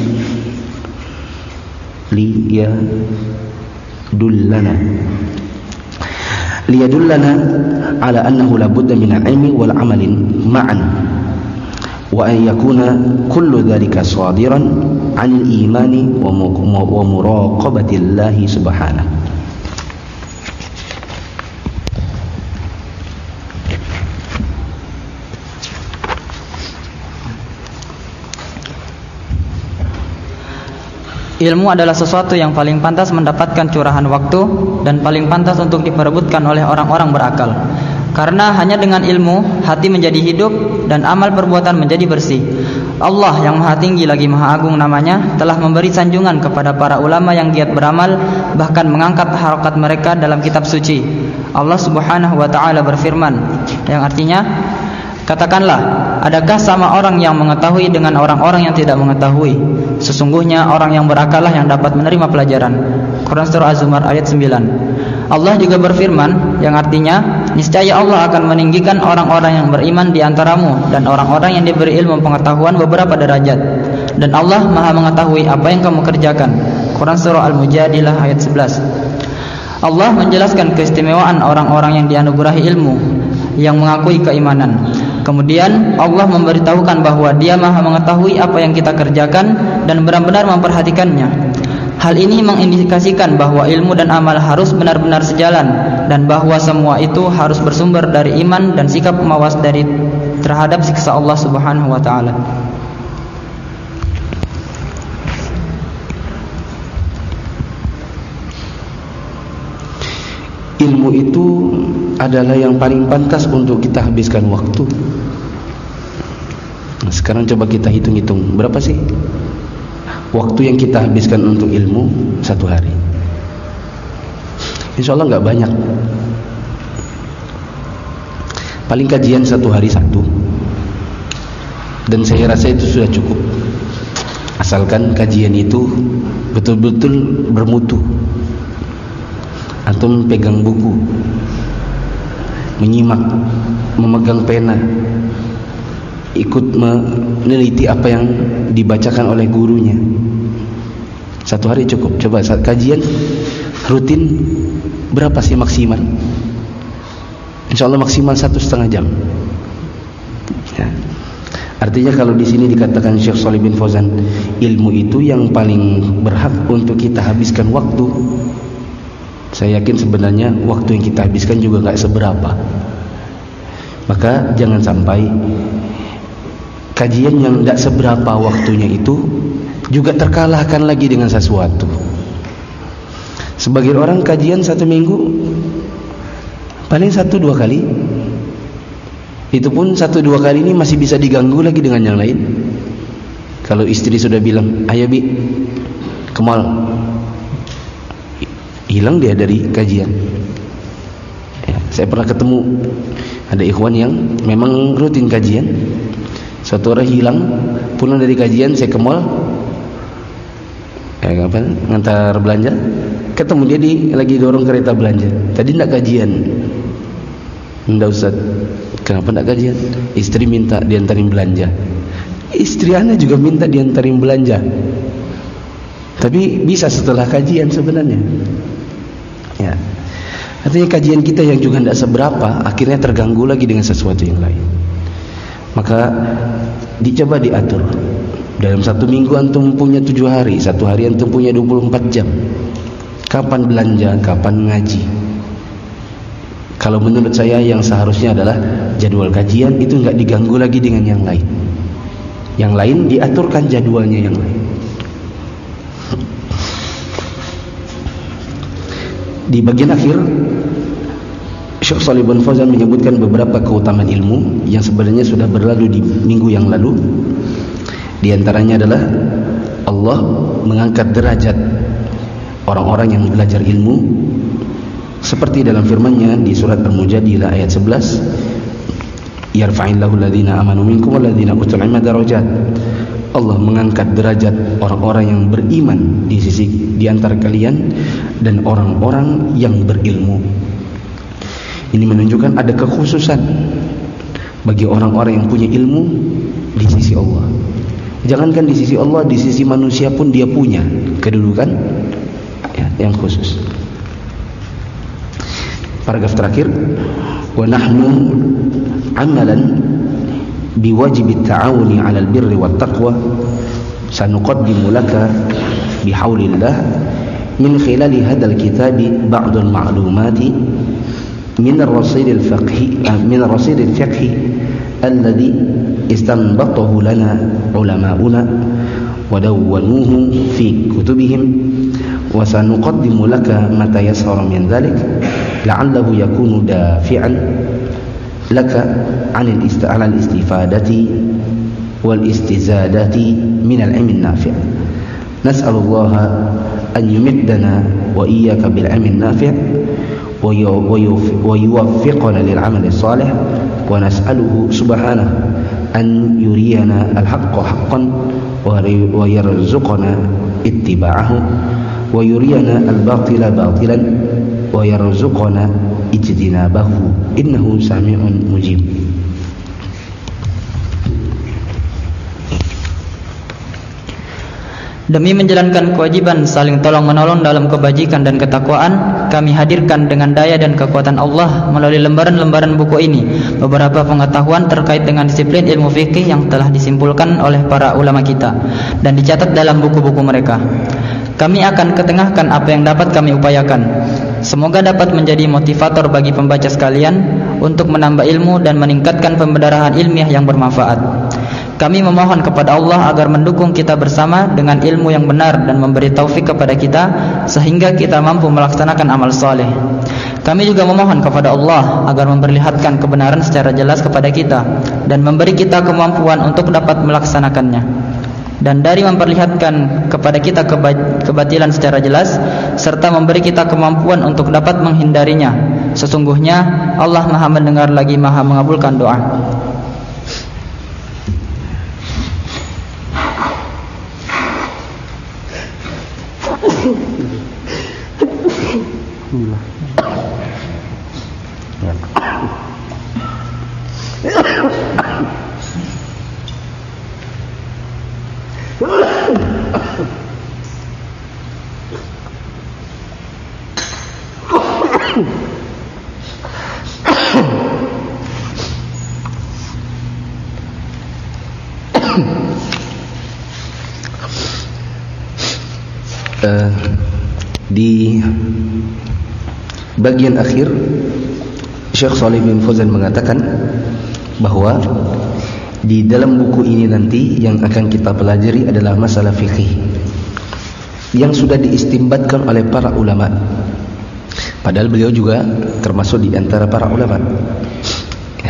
liyadullana liyadullana ala annahu la budda min al-ilmi wal amalin ma'an wa an yakuna kullu dhalika sadiran 'anil imani wa muraqabati Allah subhanahu. Ilmu adalah sesuatu yang paling pantas mendapatkan curahan waktu dan paling pantas untuk diperebutkan oleh orang-orang berakal. Karena hanya dengan ilmu hati menjadi hidup dan amal perbuatan menjadi bersih. Allah yang Maha Tinggi lagi Maha Agung namanya telah memberi sanjungan kepada para ulama yang giat beramal, bahkan mengangkat harokat mereka dalam kitab suci. Allah Subhanahu wa taala berfirman, yang artinya, katakanlah, adakah sama orang yang mengetahui dengan orang-orang yang tidak mengetahui? Sesungguhnya orang yang berakallah yang dapat menerima pelajaran. Quran Surah Az-Zumar ayat sembilan. Allah juga berfirman, yang artinya, niscaya Allah akan meninggikan orang-orang yang beriman di antaramu dan orang-orang yang diberi ilmu pengetahuan beberapa derajat. Dan Allah Maha mengetahui apa yang kamu kerjakan. Quran Surah Al-Mujadilah ayat sebelas. Allah menjelaskan keistimewaan orang-orang yang dianugerahi ilmu, yang mengakui keimanan. Kemudian Allah memberitahukan bahwa Dia Maha mengetahui apa yang kita kerjakan dan benar-benar memperhatikannya. Hal ini mengindikasikan bahwa ilmu dan amal harus benar-benar sejalan, dan bahwa semua itu harus bersumber dari iman dan sikap mawas dari terhadap siksa Allah Subhanahu wa taala. Ilmu itu adalah yang paling pantas untuk kita habiskan waktu. Nah, sekarang coba kita hitung-hitung, berapa sih waktu yang kita habiskan untuk ilmu satu hari? Insya Allah nggak banyak. Paling kajian satu hari satu, dan saya rasa itu sudah cukup. Asalkan kajian itu betul-betul bermutu. Antum pegang buku, menyimak, memegang pena, ikut meneliti apa yang dibacakan oleh gurunya. Satu hari cukup. Coba saat kajian rutin berapa sih maksimal? Insya Allah maksimal satu setengah jam. Ya. Artinya kalau di sini dikatakan Syekh Shalih bin Fauzan, ilmu itu yang paling berhak untuk kita habiskan waktu. Saya yakin sebenarnya waktu yang kita habiskan juga nggak seberapa. Maka jangan sampai kajian yang tidak seberapa waktunya itu juga terkalahkan lagi dengan sesuatu. Sebagian orang kajian satu minggu paling satu dua kali. Itu pun satu dua kali ini masih bisa diganggu lagi dengan yang lain. Kalau istri sudah bilang, ayo bi, kemal, hilang dia dari kajian. Ya, saya pernah ketemu ada ikhwan yang memang rutin kajian. Suatu orang hilang, pulang dari kajian, saya ke mall, ya, apa, ngantar belanja, ketemu dia di lagi dorong kereta belanja. Tadi tidak kajian. Enggak, Ustaz. Kenapa tidak kajian? Istri minta diantarin belanja. Istri anda juga minta diantarin belanja. Tapi bisa setelah kajian sebenarnya. Ya. Artinya kajian kita yang juga tidak seberapa akhirnya terganggu lagi dengan sesuatu yang lain. Maka dicoba diatur. Dalam satu minggu antum punya tujuh hari, satu hari antum punya dua puluh empat jam. Kapan belanja, kapan ngaji? Kalau menurut saya yang seharusnya adalah jadwal kajian itu enggak diganggu lagi dengan yang lain. Yang lain diaturkan jadwalnya yang lain. Di bagian akhir Syekh Shalih bin Fauzan menyebutkan beberapa keutamaan ilmu yang sebenarnya sudah berlalu di minggu yang lalu. Di antaranya adalah Allah mengangkat derajat orang-orang yang belajar ilmu, seperti dalam firman-Nya di surat Al-Mujadilah ayat sebelas, yarfa'illahu alladhina amanu minkum walladhina utul ilma darajat. Allah mengangkat derajat orang-orang yang beriman di sisi di antara kalian dan orang-orang yang berilmu. Ini menunjukkan ada kekhususan bagi orang-orang yang punya ilmu di sisi Allah. Jangankan di sisi Allah, di sisi manusia pun dia punya kedudukan ya, yang khusus. Paragraf terakhir, wa nahnu amalan biwajib at-ta'awuni 'ala al-birri wat-taqwa sanuqaddimu laka bihaulillah min khilali hadzal kitabi ba'd al-ma'lumati min ar-rasid al-fiqhi min ar-rasid al-fiqhi alladhi istanbatahu lana ulama'una wa dawwanuhu fi kutubihim wa sanuqaddimu laka ma tayassara min dhalik la'allahu yakunu dafi'an laka 'an al-istifadati wal istizadati min al-'ilm an-nafi'. Nas'alullaha an yumiddana wa iyyaka bil 'ilm an-nafi' wa yuwaffiqana lil 'amali as-salih wa nas'aluhu subhanahu an yuriyana al-haqqa haqqan wa yarzuqana ittiba'ahu wa yuriyana al-batila batilan wa yarzuqana ijtinabahu innahu sami'un mujib. Demi menjalankan kewajiban saling tolong-menolong dalam kebajikan dan ketakwaan, kami hadirkan dengan daya dan kekuatan Allah melalui lembaran-lembaran buku ini beberapa pengetahuan terkait dengan disiplin ilmu fikih yang telah disimpulkan oleh para ulama kita dan dicatat dalam buku-buku mereka. Kami akan ketengahkan apa yang dapat kami upayakan. Semoga dapat menjadi motivator bagi pembaca sekalian untuk menambah ilmu dan meningkatkan pembedarahan ilmiah yang bermanfaat. Kami memohon kepada Allah agar mendukung kita bersama dengan ilmu yang benar dan memberi taufik kepada kita sehingga kita mampu melaksanakan amal saleh. Kami juga memohon kepada Allah agar memperlihatkan kebenaran secara jelas kepada kita dan memberi kita kemampuan untuk dapat melaksanakannya. Dan dari memperlihatkan kepada kita kebatilan secara jelas serta memberi kita kemampuan untuk dapat menghindarinya. Sesungguhnya Allah Maha mendengar lagi Maha mengabulkan doa. Uh, di bagian akhir Syekh Shalih bin Fauzan mengatakan bahwa di dalam buku ini nanti yang akan kita pelajari adalah masalah fikih yang sudah diistimbatkan oleh para ulama. Padahal beliau juga termasuk di antara para ulama. Ya.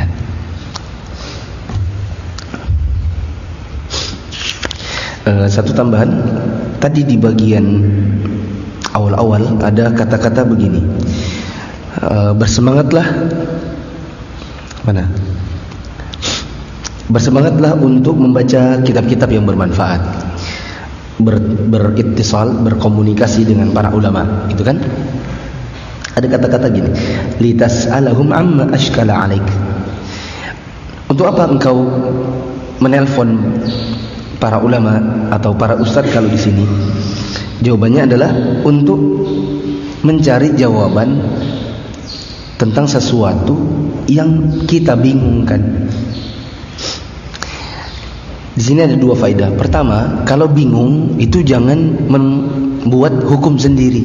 Uh, satu tambahan. Tadi di bagian awal-awal ada kata-kata begini, e, bersemangatlah mana? Bersemangatlah untuk membaca kitab-kitab yang bermanfaat, ber, berittisal, berkomunikasi dengan para ulama, itu kan? Ada kata-kata gini, litas'alahum amma ashkala 'alaik. Untuk apa engkau menelpon para ulama atau para ustadz kalau di sini? Jawabannya adalah untuk mencari jawaban tentang sesuatu yang kita bingungkan. Di sini ada dua faedah. Pertama, kalau bingung itu jangan membuat hukum sendiri.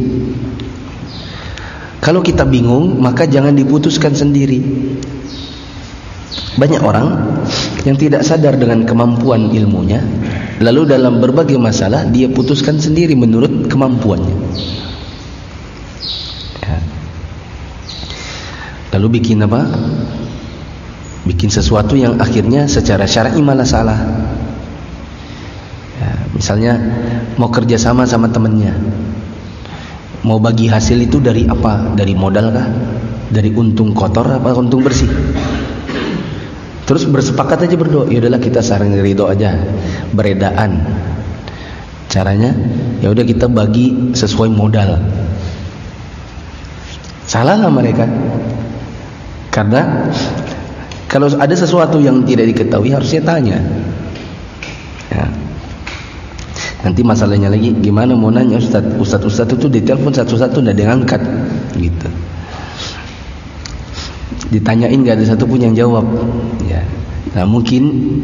Kalau kita bingung, maka jangan diputuskan sendiri. Banyak orang yang tidak sadar dengan kemampuan ilmunya, lalu dalam berbagai masalah dia putuskan sendiri menurut kemampuannya. Ya. Lalu bikin apa? Bikin sesuatu yang akhirnya secara syar'i malah salah. Ya, misalnya mau kerja sama sama temannya, mau bagi hasil itu dari apa? Dari modal kah? Dari untung kotor apa untung bersih? Terus bersepakat aja berdoa. Ya udahlah kita saling ridho aja, beredaan. Caranya ya udah kita bagi sesuai modal. Salah nggak mereka? Karena kalau ada sesuatu yang tidak diketahui harusnya tanya. Ya. Nanti masalahnya lagi gimana mau nanya Ustaz? Ustaz Ustaz itu ditelepon satu-satu nggak diangkat, gitu. Ditanyain nggak ada satu pun yang jawab. Ya. Nah mungkin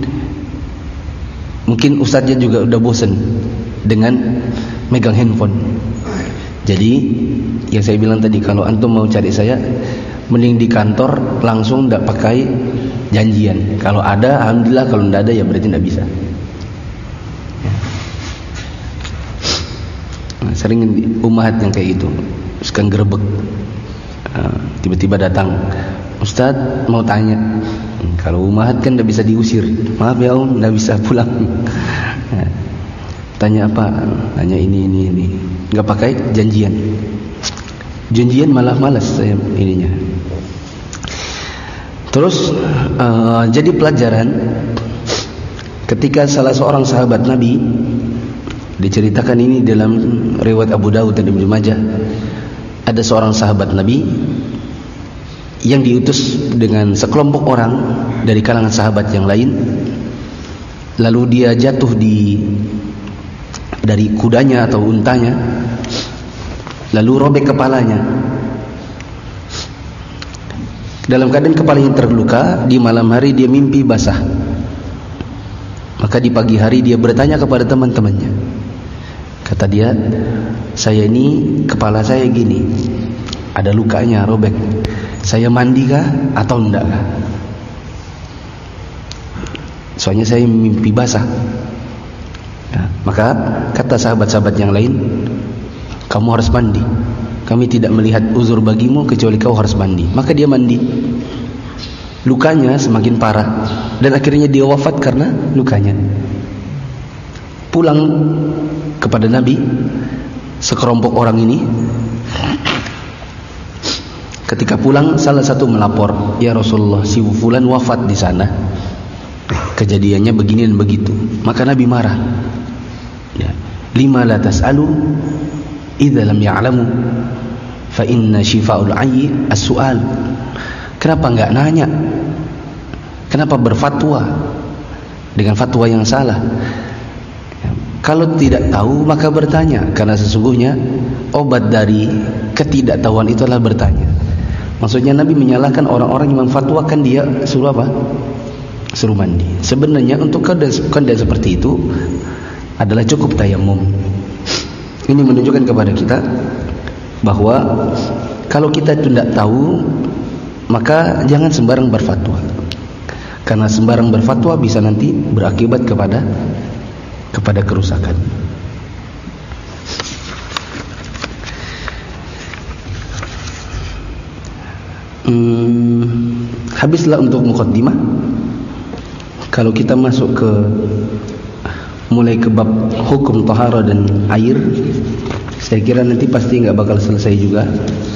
mungkin Ustaznya juga udah bosen dengan megang handphone. Jadi yang saya bilang tadi, kalau antum mau cari saya, mending di kantor langsung, nggak pakai janjian. Kalau ada alhamdulillah, kalau nggak ada ya berarti nggak bisa. Nah, sering umahat yang kayak gitu, sekarang gerebek, uh, tiba-tiba datang, Ustadz mau tanya. Hmm, kalau umahat kan nggak bisa diusir, maaf ya om, nggak bisa pulang. Nah, tanya apa? Tanya ini ini ini, nggak pakai janjian. Janjian malah malas saya ininya. Terus uh, jadi pelajaran ketika salah seorang sahabat Nabi, diceritakan ini dalam riwayat Abu Dawud dan Ibnu Majah, ada seorang sahabat Nabi yang diutus dengan sekelompok orang dari kalangan sahabat yang lain, lalu dia jatuh di dari kudanya atau untanya, lalu robek kepalanya. Dalam keadaan kepalanya terluka, di malam hari dia mimpi basah. Maka di pagi hari dia bertanya kepada teman-temannya. Kata dia, saya ini kepala saya gini, ada lukanya, robek. Saya mandi kah atau enggak kah? Soalnya saya mimpi basah. Nah, maka kata sahabat-sahabat yang lain, kamu harus mandi. Kami tidak melihat uzur bagimu kecuali kau harus mandi. Maka dia mandi. Lukanya semakin parah dan akhirnya dia wafat karena lukanya. Pulang kepada Nabi sekelompok orang ini. Ketika pulang, salah satu melapor, ya Rasulullah, si fulan wafat di sana. Kejadiannya begini dan begitu. Maka Nabi marah. Ya. Lima la tas'alu idza lam ya'lamu fa inna shifa'ul 'ayyi as-su'al. Kenapa enggak nanya? Kenapa berfatwa dengan fatwa yang salah? Kalau tidak tahu maka bertanya, karena sesungguhnya obat dari ketidaktahuan itu adalah bertanya. Maksudnya Nabi menyalahkan orang-orang yang memfatwakan dia suruh apa? Suruh mandi. Sebenarnya untuk keadaan seperti itu adalah cukup tayamum. Ini menunjukkan kepada kita bahwa kalau kita itu tidak tahu, maka jangan sembarang berfatwa. Karena sembarang berfatwa bisa nanti berakibat kepada kepada kerusakan. Hmm, habislah untuk muqaddimah. Kalau kita masuk ke mulai ke bab hukum taharah dan air, saya kira nanti pasti nggak bakal selesai juga,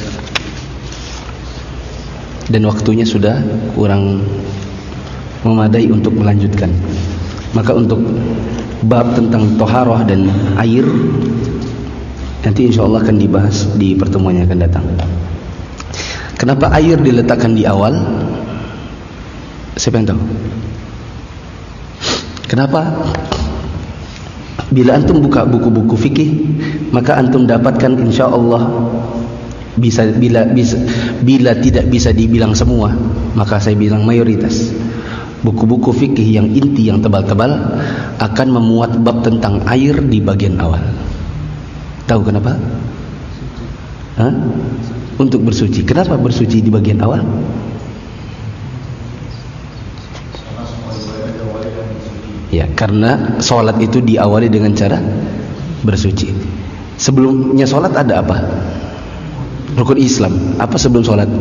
dan waktunya sudah kurang memadai untuk melanjutkan. Maka untuk bab tentang taharah dan air nanti insya Allah akan dibahas di pertemuan yang akan datang. Kenapa air diletakkan di awal? Siapa yang tahu? Kenapa? Bila antum buka buku-buku fikih, maka antum dapatkan insya Allah bisa bila bisa bila tidak bisa dibilang semua, maka saya bilang mayoritas buku-buku fikih yang inti yang tebal-tebal akan memuat bab tentang air di bagian awal. Tahu kenapa? Hah? Untuk bersuci. Kenapa bersuci di bagian awal? Ya, karena sholat itu diawali dengan cara bersuci. Sebelumnya sholat ada apa? Rukun Islam. Apa sebelum sholat?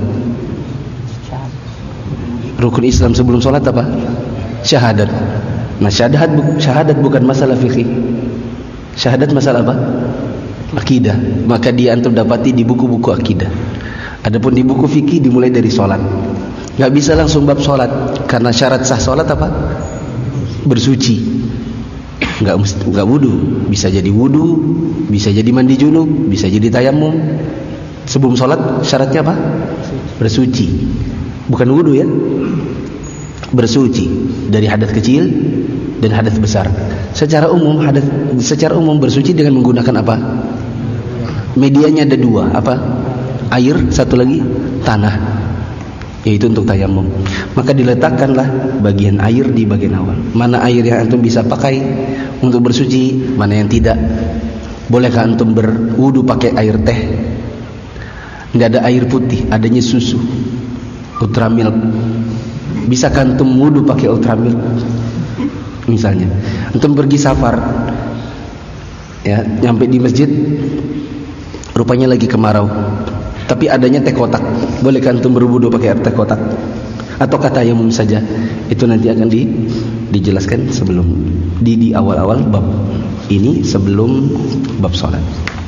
Rukun Islam sebelum sholat apa? Syahadat. Nah, syahadat, syahadat bukan masalah fikih. Syahadat masalah apa? Akidah. Maka dia antum dapati di buku-buku akidah. Adapun di buku fikih dimulai dari sholat. Nggak bisa langsung bab sholat, karena syarat sah sholat apa? Bersuci. Nggak mesti, nggak wudu. Bisa jadi wudu, bisa jadi mandi junub, bisa jadi tayamum. Sebelum sholat syaratnya apa? Bersuci. Bukan wudu ya. Bersuci dari hadas kecil dan hadas besar. Secara umum hadas, secara umum bersuci dengan menggunakan apa? Medianya ada dua, apa? Air, satu lagi tanah. Yaitu untuk tayamum. Maka diletakkanlah bagian air di bagian awal. Mana air yang antum bisa pakai untuk bersuci, mana yang tidak. Bolehkah antum berwudu pakai air teh? Tidak ada air putih, adanya susu, ultra milk. Bisakah antum wudu pakai ultra milk? Misalnya antum pergi safar, ya, nyampe di masjid, rupanya lagi kemarau, tapi adanya teh kotak. Bolehkah antum berwudu pakai air teh kotak? Atau kata tayamum saja? Itu nanti akan di, dijelaskan sebelum di di awal-awal bab ini, sebelum bab sholat.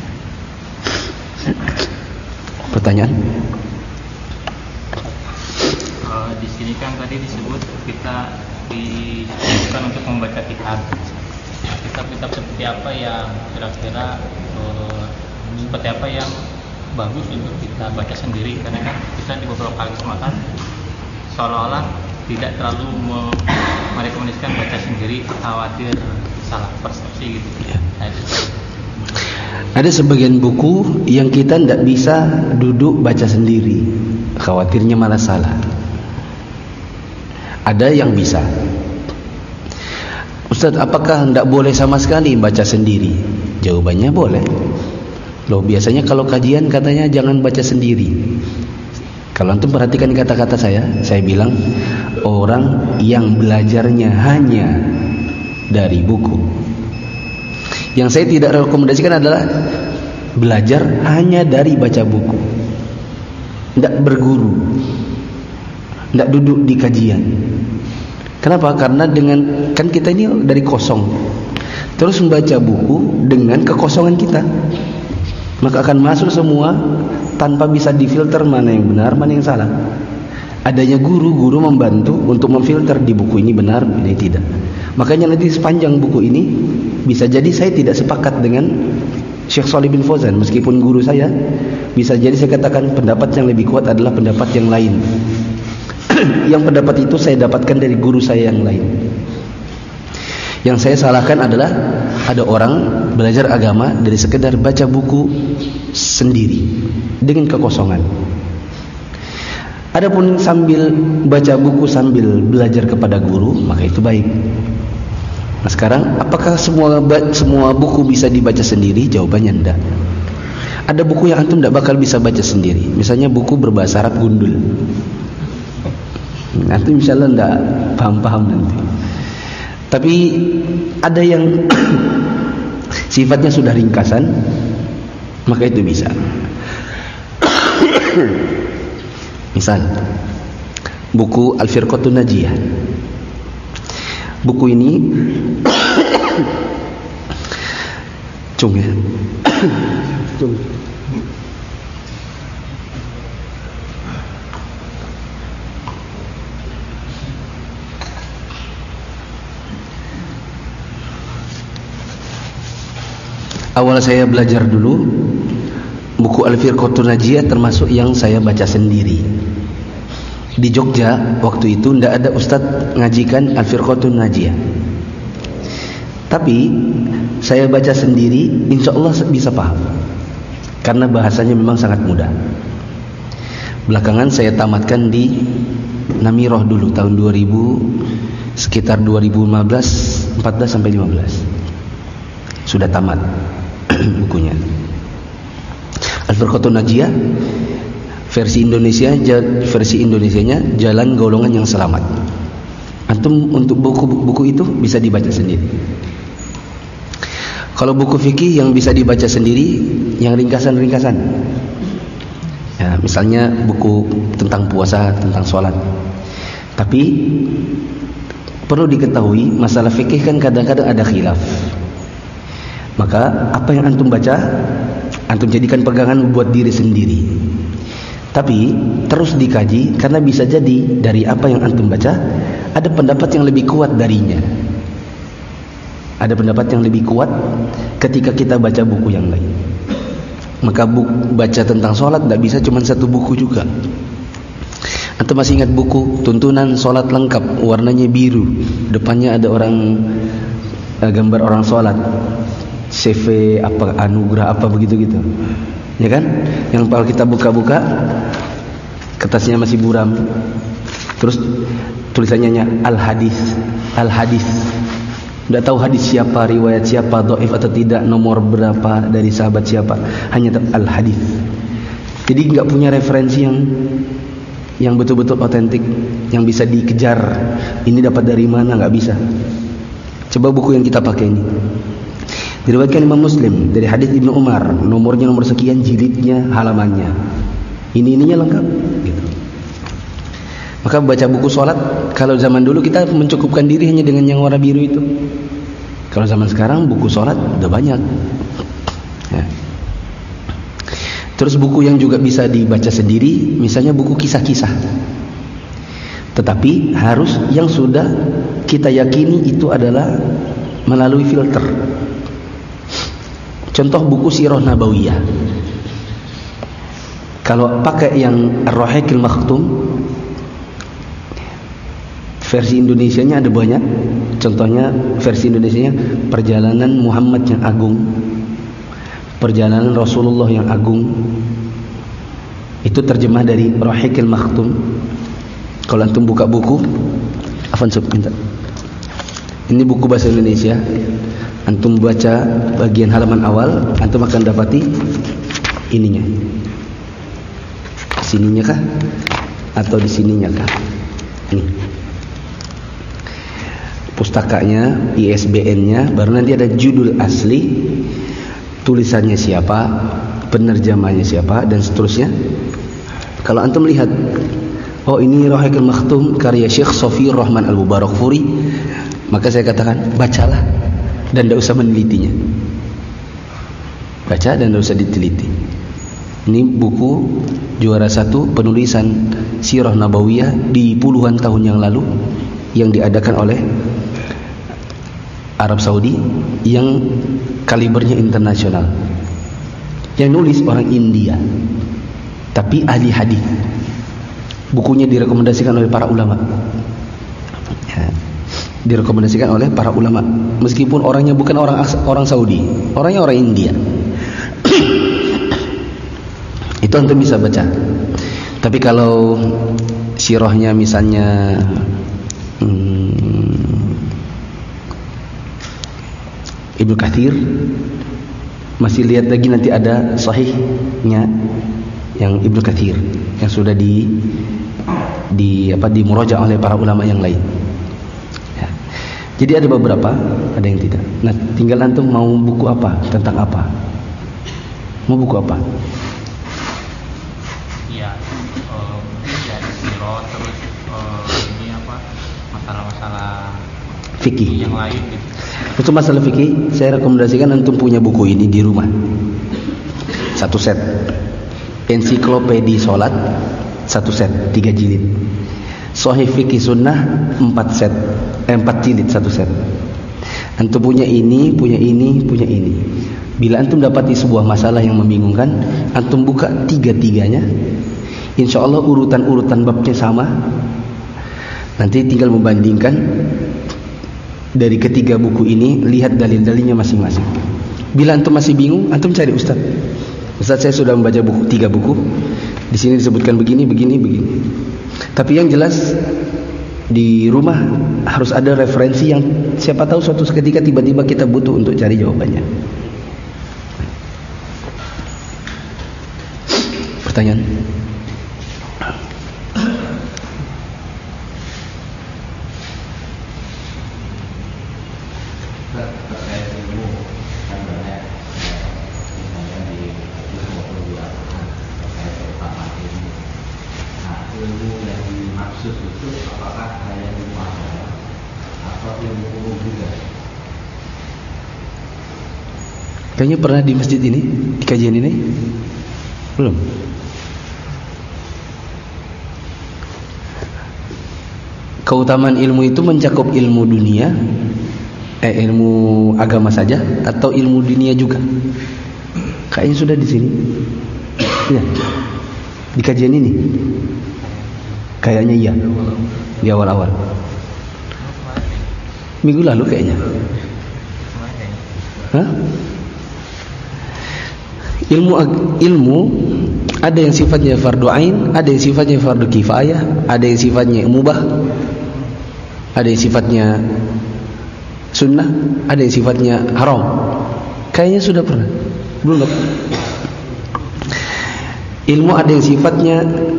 Pertanyaan? Uh, di sini kan tadi disebut kita dibutuhkan untuk membaca kitab. Kitab-kitab seperti apa yang kira-kira uh, seperti apa yang bagus untuk kita baca sendiri, karena kan kita di beberapa kali kesempatan seolah-olah tidak terlalu merekomendasikan baca sendiri, khawatir salah persepsi gitu. Ya. Nah, itu. Ada sebagian buku yang kita tidak bisa duduk baca sendiri, khawatirnya malah salah. Ada yang bisa. Ustaz, apakah tidak boleh sama sekali baca sendiri? Jawabannya boleh. Loh, biasanya kalau kajian katanya jangan baca sendiri. Kalau antum perhatikan kata-kata saya, saya bilang orang yang belajarnya hanya dari buku. Yang saya tidak rekomendasikan adalah belajar hanya dari baca buku. Tidak berguru, tidak duduk di kajian. Kenapa? Karena dengan, kan kita ini dari kosong, terus membaca buku dengan kekosongan kita, maka akan masuk semua tanpa bisa difilter mana yang benar, mana yang salah. Adanya guru, guru membantu untuk memfilter di buku ini benar, ini tidak. Makanya nanti sepanjang buku ini bisa jadi saya tidak sepakat dengan Syekh Shalih bin Fauzan, meskipun guru saya. Bisa jadi saya katakan pendapat yang lebih kuat adalah pendapat yang lain. Yang pendapat itu saya dapatkan dari guru saya yang lain. Yang saya salahkan adalah ada orang belajar agama dari sekedar baca buku sendiri dengan kekosongan. Adapun sambil baca buku sambil belajar kepada guru, maka itu baik. Nah sekarang, apakah semua semua buku bisa dibaca sendiri? Jawabannya tidak. Ada buku yang antum tidak bakal bisa baca sendiri. Misalnya buku berbahasa Arab gundul. Antum misalnya tidak paham-paham nanti. Tapi ada yang sifatnya sudah ringkasan, maka itu bisa. Misal buku Al-Firqatun Najiyah. Buku ini cung ya. Cung. Awal saya belajar dulu buku Al-Firqatun Najiyah termasuk yang saya baca sendiri. Di Jogja waktu itu tidak ada ustadz ngajikan Al-Firqatun Najiyah. Tapi saya baca sendiri, insya Allah bisa paham. Karena bahasanya memang sangat mudah. Belakangan saya tamatkan di Namiroh dulu tahun dua ribu, sekitar dua ribu lima belas, empat belas sampai lima belas. Sudah tamat bukunya. Al-Firqatun Najiyah versi Indonesia, versi Indonesianya Jalan Golongan yang Selamat. Antum untuk buku-buku itu bisa dibaca sendiri. Kalau buku fikih yang bisa dibaca sendiri, yang ringkasan-ringkasan. Ya, misalnya buku tentang puasa, tentang sholat. Tapi perlu diketahui masalah fikih kan kadang-kadang ada khilaf. Maka apa yang antum baca, antum jadikan pegangan buat diri sendiri. Tapi terus dikaji, karena bisa jadi dari apa yang antum baca ada pendapat yang lebih kuat darinya. Ada pendapat yang lebih kuat ketika kita baca buku yang lain. Maka buku, baca tentang sholat tidak bisa cuma satu buku juga. Antum masih ingat buku tuntunan sholat lengkap, warnanya biru, depannya ada orang, gambar orang sholat, C V apa, anugerah apa begitu-gitu, ya kan? Yang kalau kita buka-buka kertasnya masih buram, terus tulisannya al hadis, al hadis. Tidak tahu hadis siapa, riwayat siapa, dhaif atau tidak, nomor berapa dari sahabat siapa, hanya al hadis. Jadi nggak punya referensi yang yang betul-betul otentik, yang bisa dikejar. Ini dapat dari mana, nggak bisa. Coba buku yang kita pakai ini. Diriwayatkan Imam Muslim dari hadis Ibnu Umar, nomornya nomor sekian, jilidnya, halamannya. Ini ininya lengkap gitu. Maka baca buku sholat, kalau zaman dulu kita mencukupkan diri hanya dengan yang warna biru itu. Kalau zaman sekarang buku sholat udah banyak. Ya. Terus buku yang juga bisa dibaca sendiri, misalnya buku kisah-kisah. Tetapi harus yang sudah kita yakini itu adalah melalui filter. Contoh buku Sirah Nabawiyah. Kalau pakai yang Ar-Rahiqil Makhtum, versi Indonesianya ada banyak. Contohnya versi Indonesianya Perjalanan Muhammad yang Agung, Perjalanan Rasulullah yang Agung. Itu terjemah dari Rahiqil Makhtum. Kalau antum buka buku, afan sub minta. Ini buku bahasa Indonesia. Antum baca bagian halaman awal, antum akan dapati ininya. Sininya kah? Atau di sininya kah? Ini. Pustakanya, I S B N-nya, baru nanti ada judul asli, tulisannya siapa, penerjemahnya siapa, dan seterusnya. Kalau antum lihat, oh ini Rahiqil Makhtum karya Syekh Sofi Rahman Al-Mubarakfuri, maka saya katakan bacalah dan tidak usah menelitinya. Baca dan tidak usah diteliti. Ini buku juara satu penulisan Sirah Nabawiyah di puluhan tahun yang lalu, yang diadakan oleh Arab Saudi, yang kalibernya internasional. Yang nulis orang India, tapi ahli hadis. Bukunya direkomendasikan oleh para ulama. Ya, direkomendasikan oleh para ulama, meskipun orangnya bukan orang orang Saudi, orangnya orang India. Itu antum bisa baca. Tapi kalau sirahnya misalnya hmm, Ibnu Katsir, masih lihat lagi nanti ada sahihnya yang Ibnu Katsir yang sudah di di apa di muraja oleh para ulama yang lain. Ya. Jadi ada beberapa, ada yang tidak. Nah, tinggal antum mau buku apa, tentang apa? Mau buku apa? Iya, uh, ya sirah, terus uh, ini apa? Masalah-masalah fikih yang lain gitu. Untuk masalah fikih, saya rekomendasikan antum punya buku ini di rumah. Satu set. Ensiklopedi Salat satu set, tiga jilid. Sahih Fikih Sunnah empat set, eh, empat jilid satu set. Antum punya ini, punya ini, punya ini. Bila antum dapati sebuah masalah yang membingungkan, antum buka tiga-tiganya. Insya Allah urutan-urutan babnya sama. Nanti tinggal membandingkan dari ketiga buku ini, lihat dalil-dalilnya masing-masing. Bila antum masih bingung, antum cari ustaz. Ustaz, saya sudah membaca buku, tiga buku. Di sini disebutkan begini, begini, begini. Tapi yang jelas di rumah harus ada referensi yang siapa tahu suatu ketika tiba-tiba kita butuh untuk cari jawabannya. Pertanyaan? Kayaknya pernah di masjid ini, di kajian ini? Belum? keutamaan ilmu itu mencakup ilmu dunia, eh ilmu agama saja atau ilmu dunia juga? Kayaknya sudah di sini. Ya. Di kajian ini. Kayaknya iya. Di awal-awal. Minggu lalu kayaknya. Hah? Ilmu ilmu ada yang sifatnya fardu ain, ada yang sifatnya fardu kifayah, ada yang sifatnya mubah, ada yang sifatnya sunnah, ada yang sifatnya haram. Kayaknya sudah pernah. Belum. Ilmu ada yang sifatnya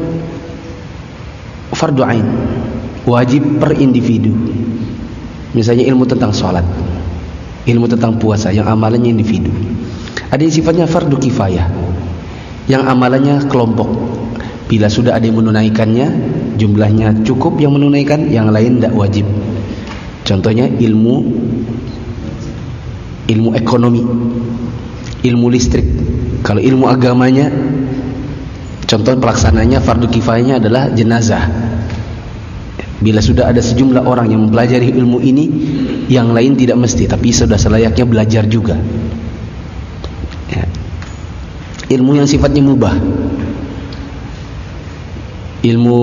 fardu ain, wajib per individu. Misalnya ilmu tentang sholat, ilmu tentang puasa yang amalannya individu. Ada yang sifatnya fardu kifayah, yang amalannya kelompok. Bila sudah ada yang menunaikannya, jumlahnya cukup yang menunaikan, yang lain tidak wajib. Contohnya ilmu ilmu ekonomi, ilmu listrik. Kalau ilmu agamanya, contoh pelaksananya fardu kifayahnya adalah jenazah. Bila sudah ada sejumlah orang yang mempelajari ilmu ini, yang lain tidak mesti, tapi sudah selayaknya belajar juga. Ya. Ilmu yang sifatnya mubah, ilmu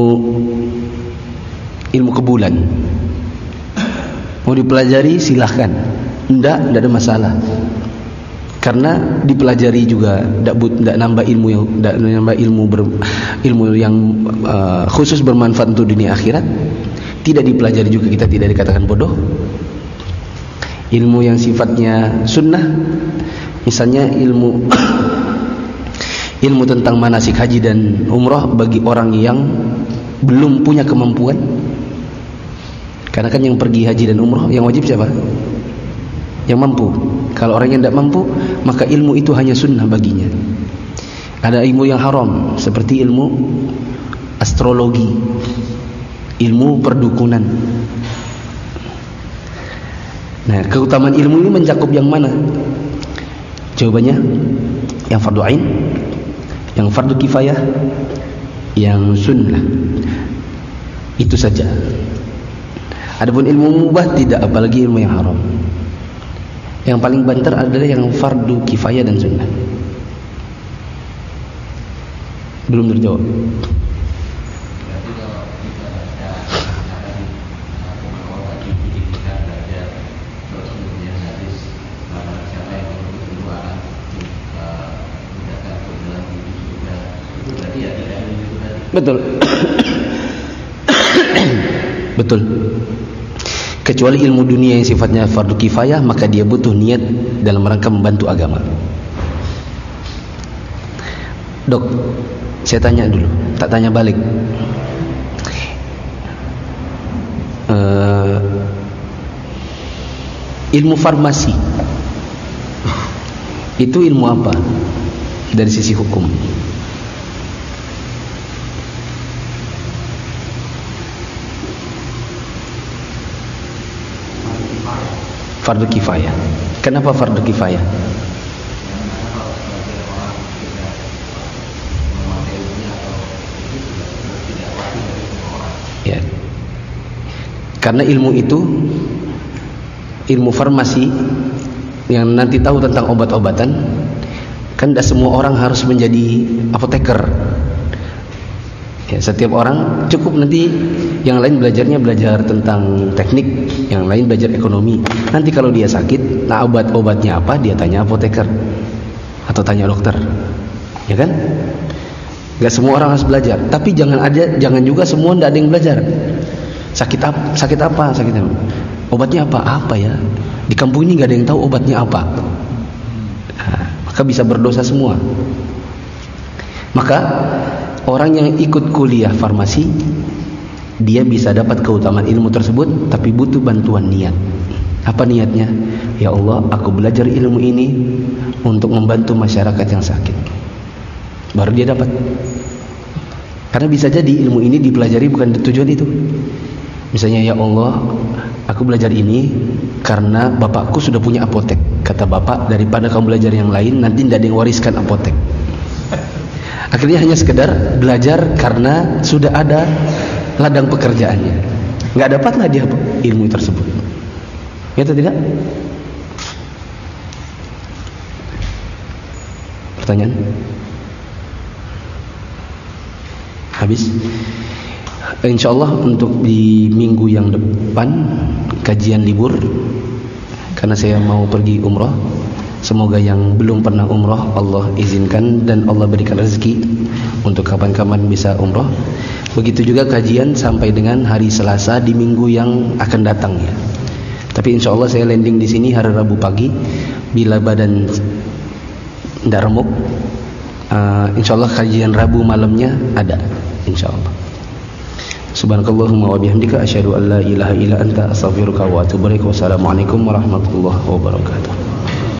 ilmu kebulan, mau dipelajari silahkan, enggak, enggak ada masalah. Karena dipelajari juga tidak nambah ilmu yang tidak nambah ilmu ber, ilmu yang uh, khusus bermanfaat untuk dunia akhirat. Tidak dipelajari juga kita tidak dikatakan bodoh. Ilmu yang sifatnya sunnah, misalnya ilmu ilmu tentang manasik haji dan umrah bagi orang yang belum punya kemampuan. Karena kan yang pergi haji dan umrah yang wajib siapa? Yang mampu. Kalau orang yang tidak mampu, maka ilmu itu hanya sunnah baginya. Ada ilmu yang haram seperti ilmu astrologi, ilmu perdukunan. Nah, keutamaan ilmu ini mencakup yang mana? Jawabannya yang fardu ain, yang fardu kifayah, yang sunnah. Itu saja. Adapun ilmu mubah tidak, apalagi ilmu yang haram. Yang paling banter adalah yang fardu kifayah dan sunnah. Belum terjawab. Betul. Betul. Kecuali ilmu dunia yang sifatnya fardu kifayah, maka dia butuh niat dalam rangka membantu agama. Dok, saya tanya dulu, tak tanya balik. Uh, ilmu farmasi itu ilmu apa dari sisi hukum? Fardu kifayah. Kenapa fardu kifayah? Ya. Karena ilmu itu, ilmu farmasi yang nanti tahu tentang obat-obatan, kan tidak semua orang harus menjadi apoteker. Ya, setiap orang cukup nanti yang lain belajarnya belajar tentang teknik, yang lain belajar ekonomi. Nanti kalau dia sakit, nah obat-obatnya apa, dia tanya apoteker atau tanya dokter, ya kan? Gak semua orang harus belajar, tapi jangan ada, jangan juga semua tidak ada yang belajar. Sakit apa? Sakit apa? Sakit apa? Obatnya apa? Apa ya? Di kampung ini gak ada yang tahu obatnya apa. Nah, maka bisa berdosa semua. Maka orang yang ikut kuliah farmasi, dia bisa dapat keutamaan ilmu tersebut, tapi butuh bantuan niat. Apa niatnya? Ya Allah, aku belajar ilmu ini untuk membantu masyarakat yang sakit. Baru dia dapat. Karena bisa jadi ilmu ini dipelajari bukan tujuan itu. Misalnya, ya Allah, aku belajar ini karena bapakku sudah punya apotek. Kata bapak, daripada kamu belajar yang lain, nanti tidak ada yang wariskan apotek. Akhirnya hanya sekedar belajar karena sudah ada ladang pekerjaannya. nggak dapatlah dia ilmu tersebut. Ya atau tidak? Pertanyaan? Habis? Insyaallah untuk di minggu yang depan kajian libur karena saya mau pergi umrah. Semoga yang belum pernah umrah Allah izinkan dan Allah berikan rezeki untuk kapan-kapan bisa umrah. Begitu juga kajian sampai dengan hari Selasa di minggu yang akan datang ya. Tapi insya Allah saya landing di sini hari Rabu pagi. Bila badan tidak remuk, uh, insya Allah kajian Rabu malamnya ada. Insya Allah. Subhanakallahumma wa bihamdika asyhadu an la ilaha illa anta astaghfiruka wa atubu ilaik. Wassalamualaikum warahmatullahi wabarakatuh.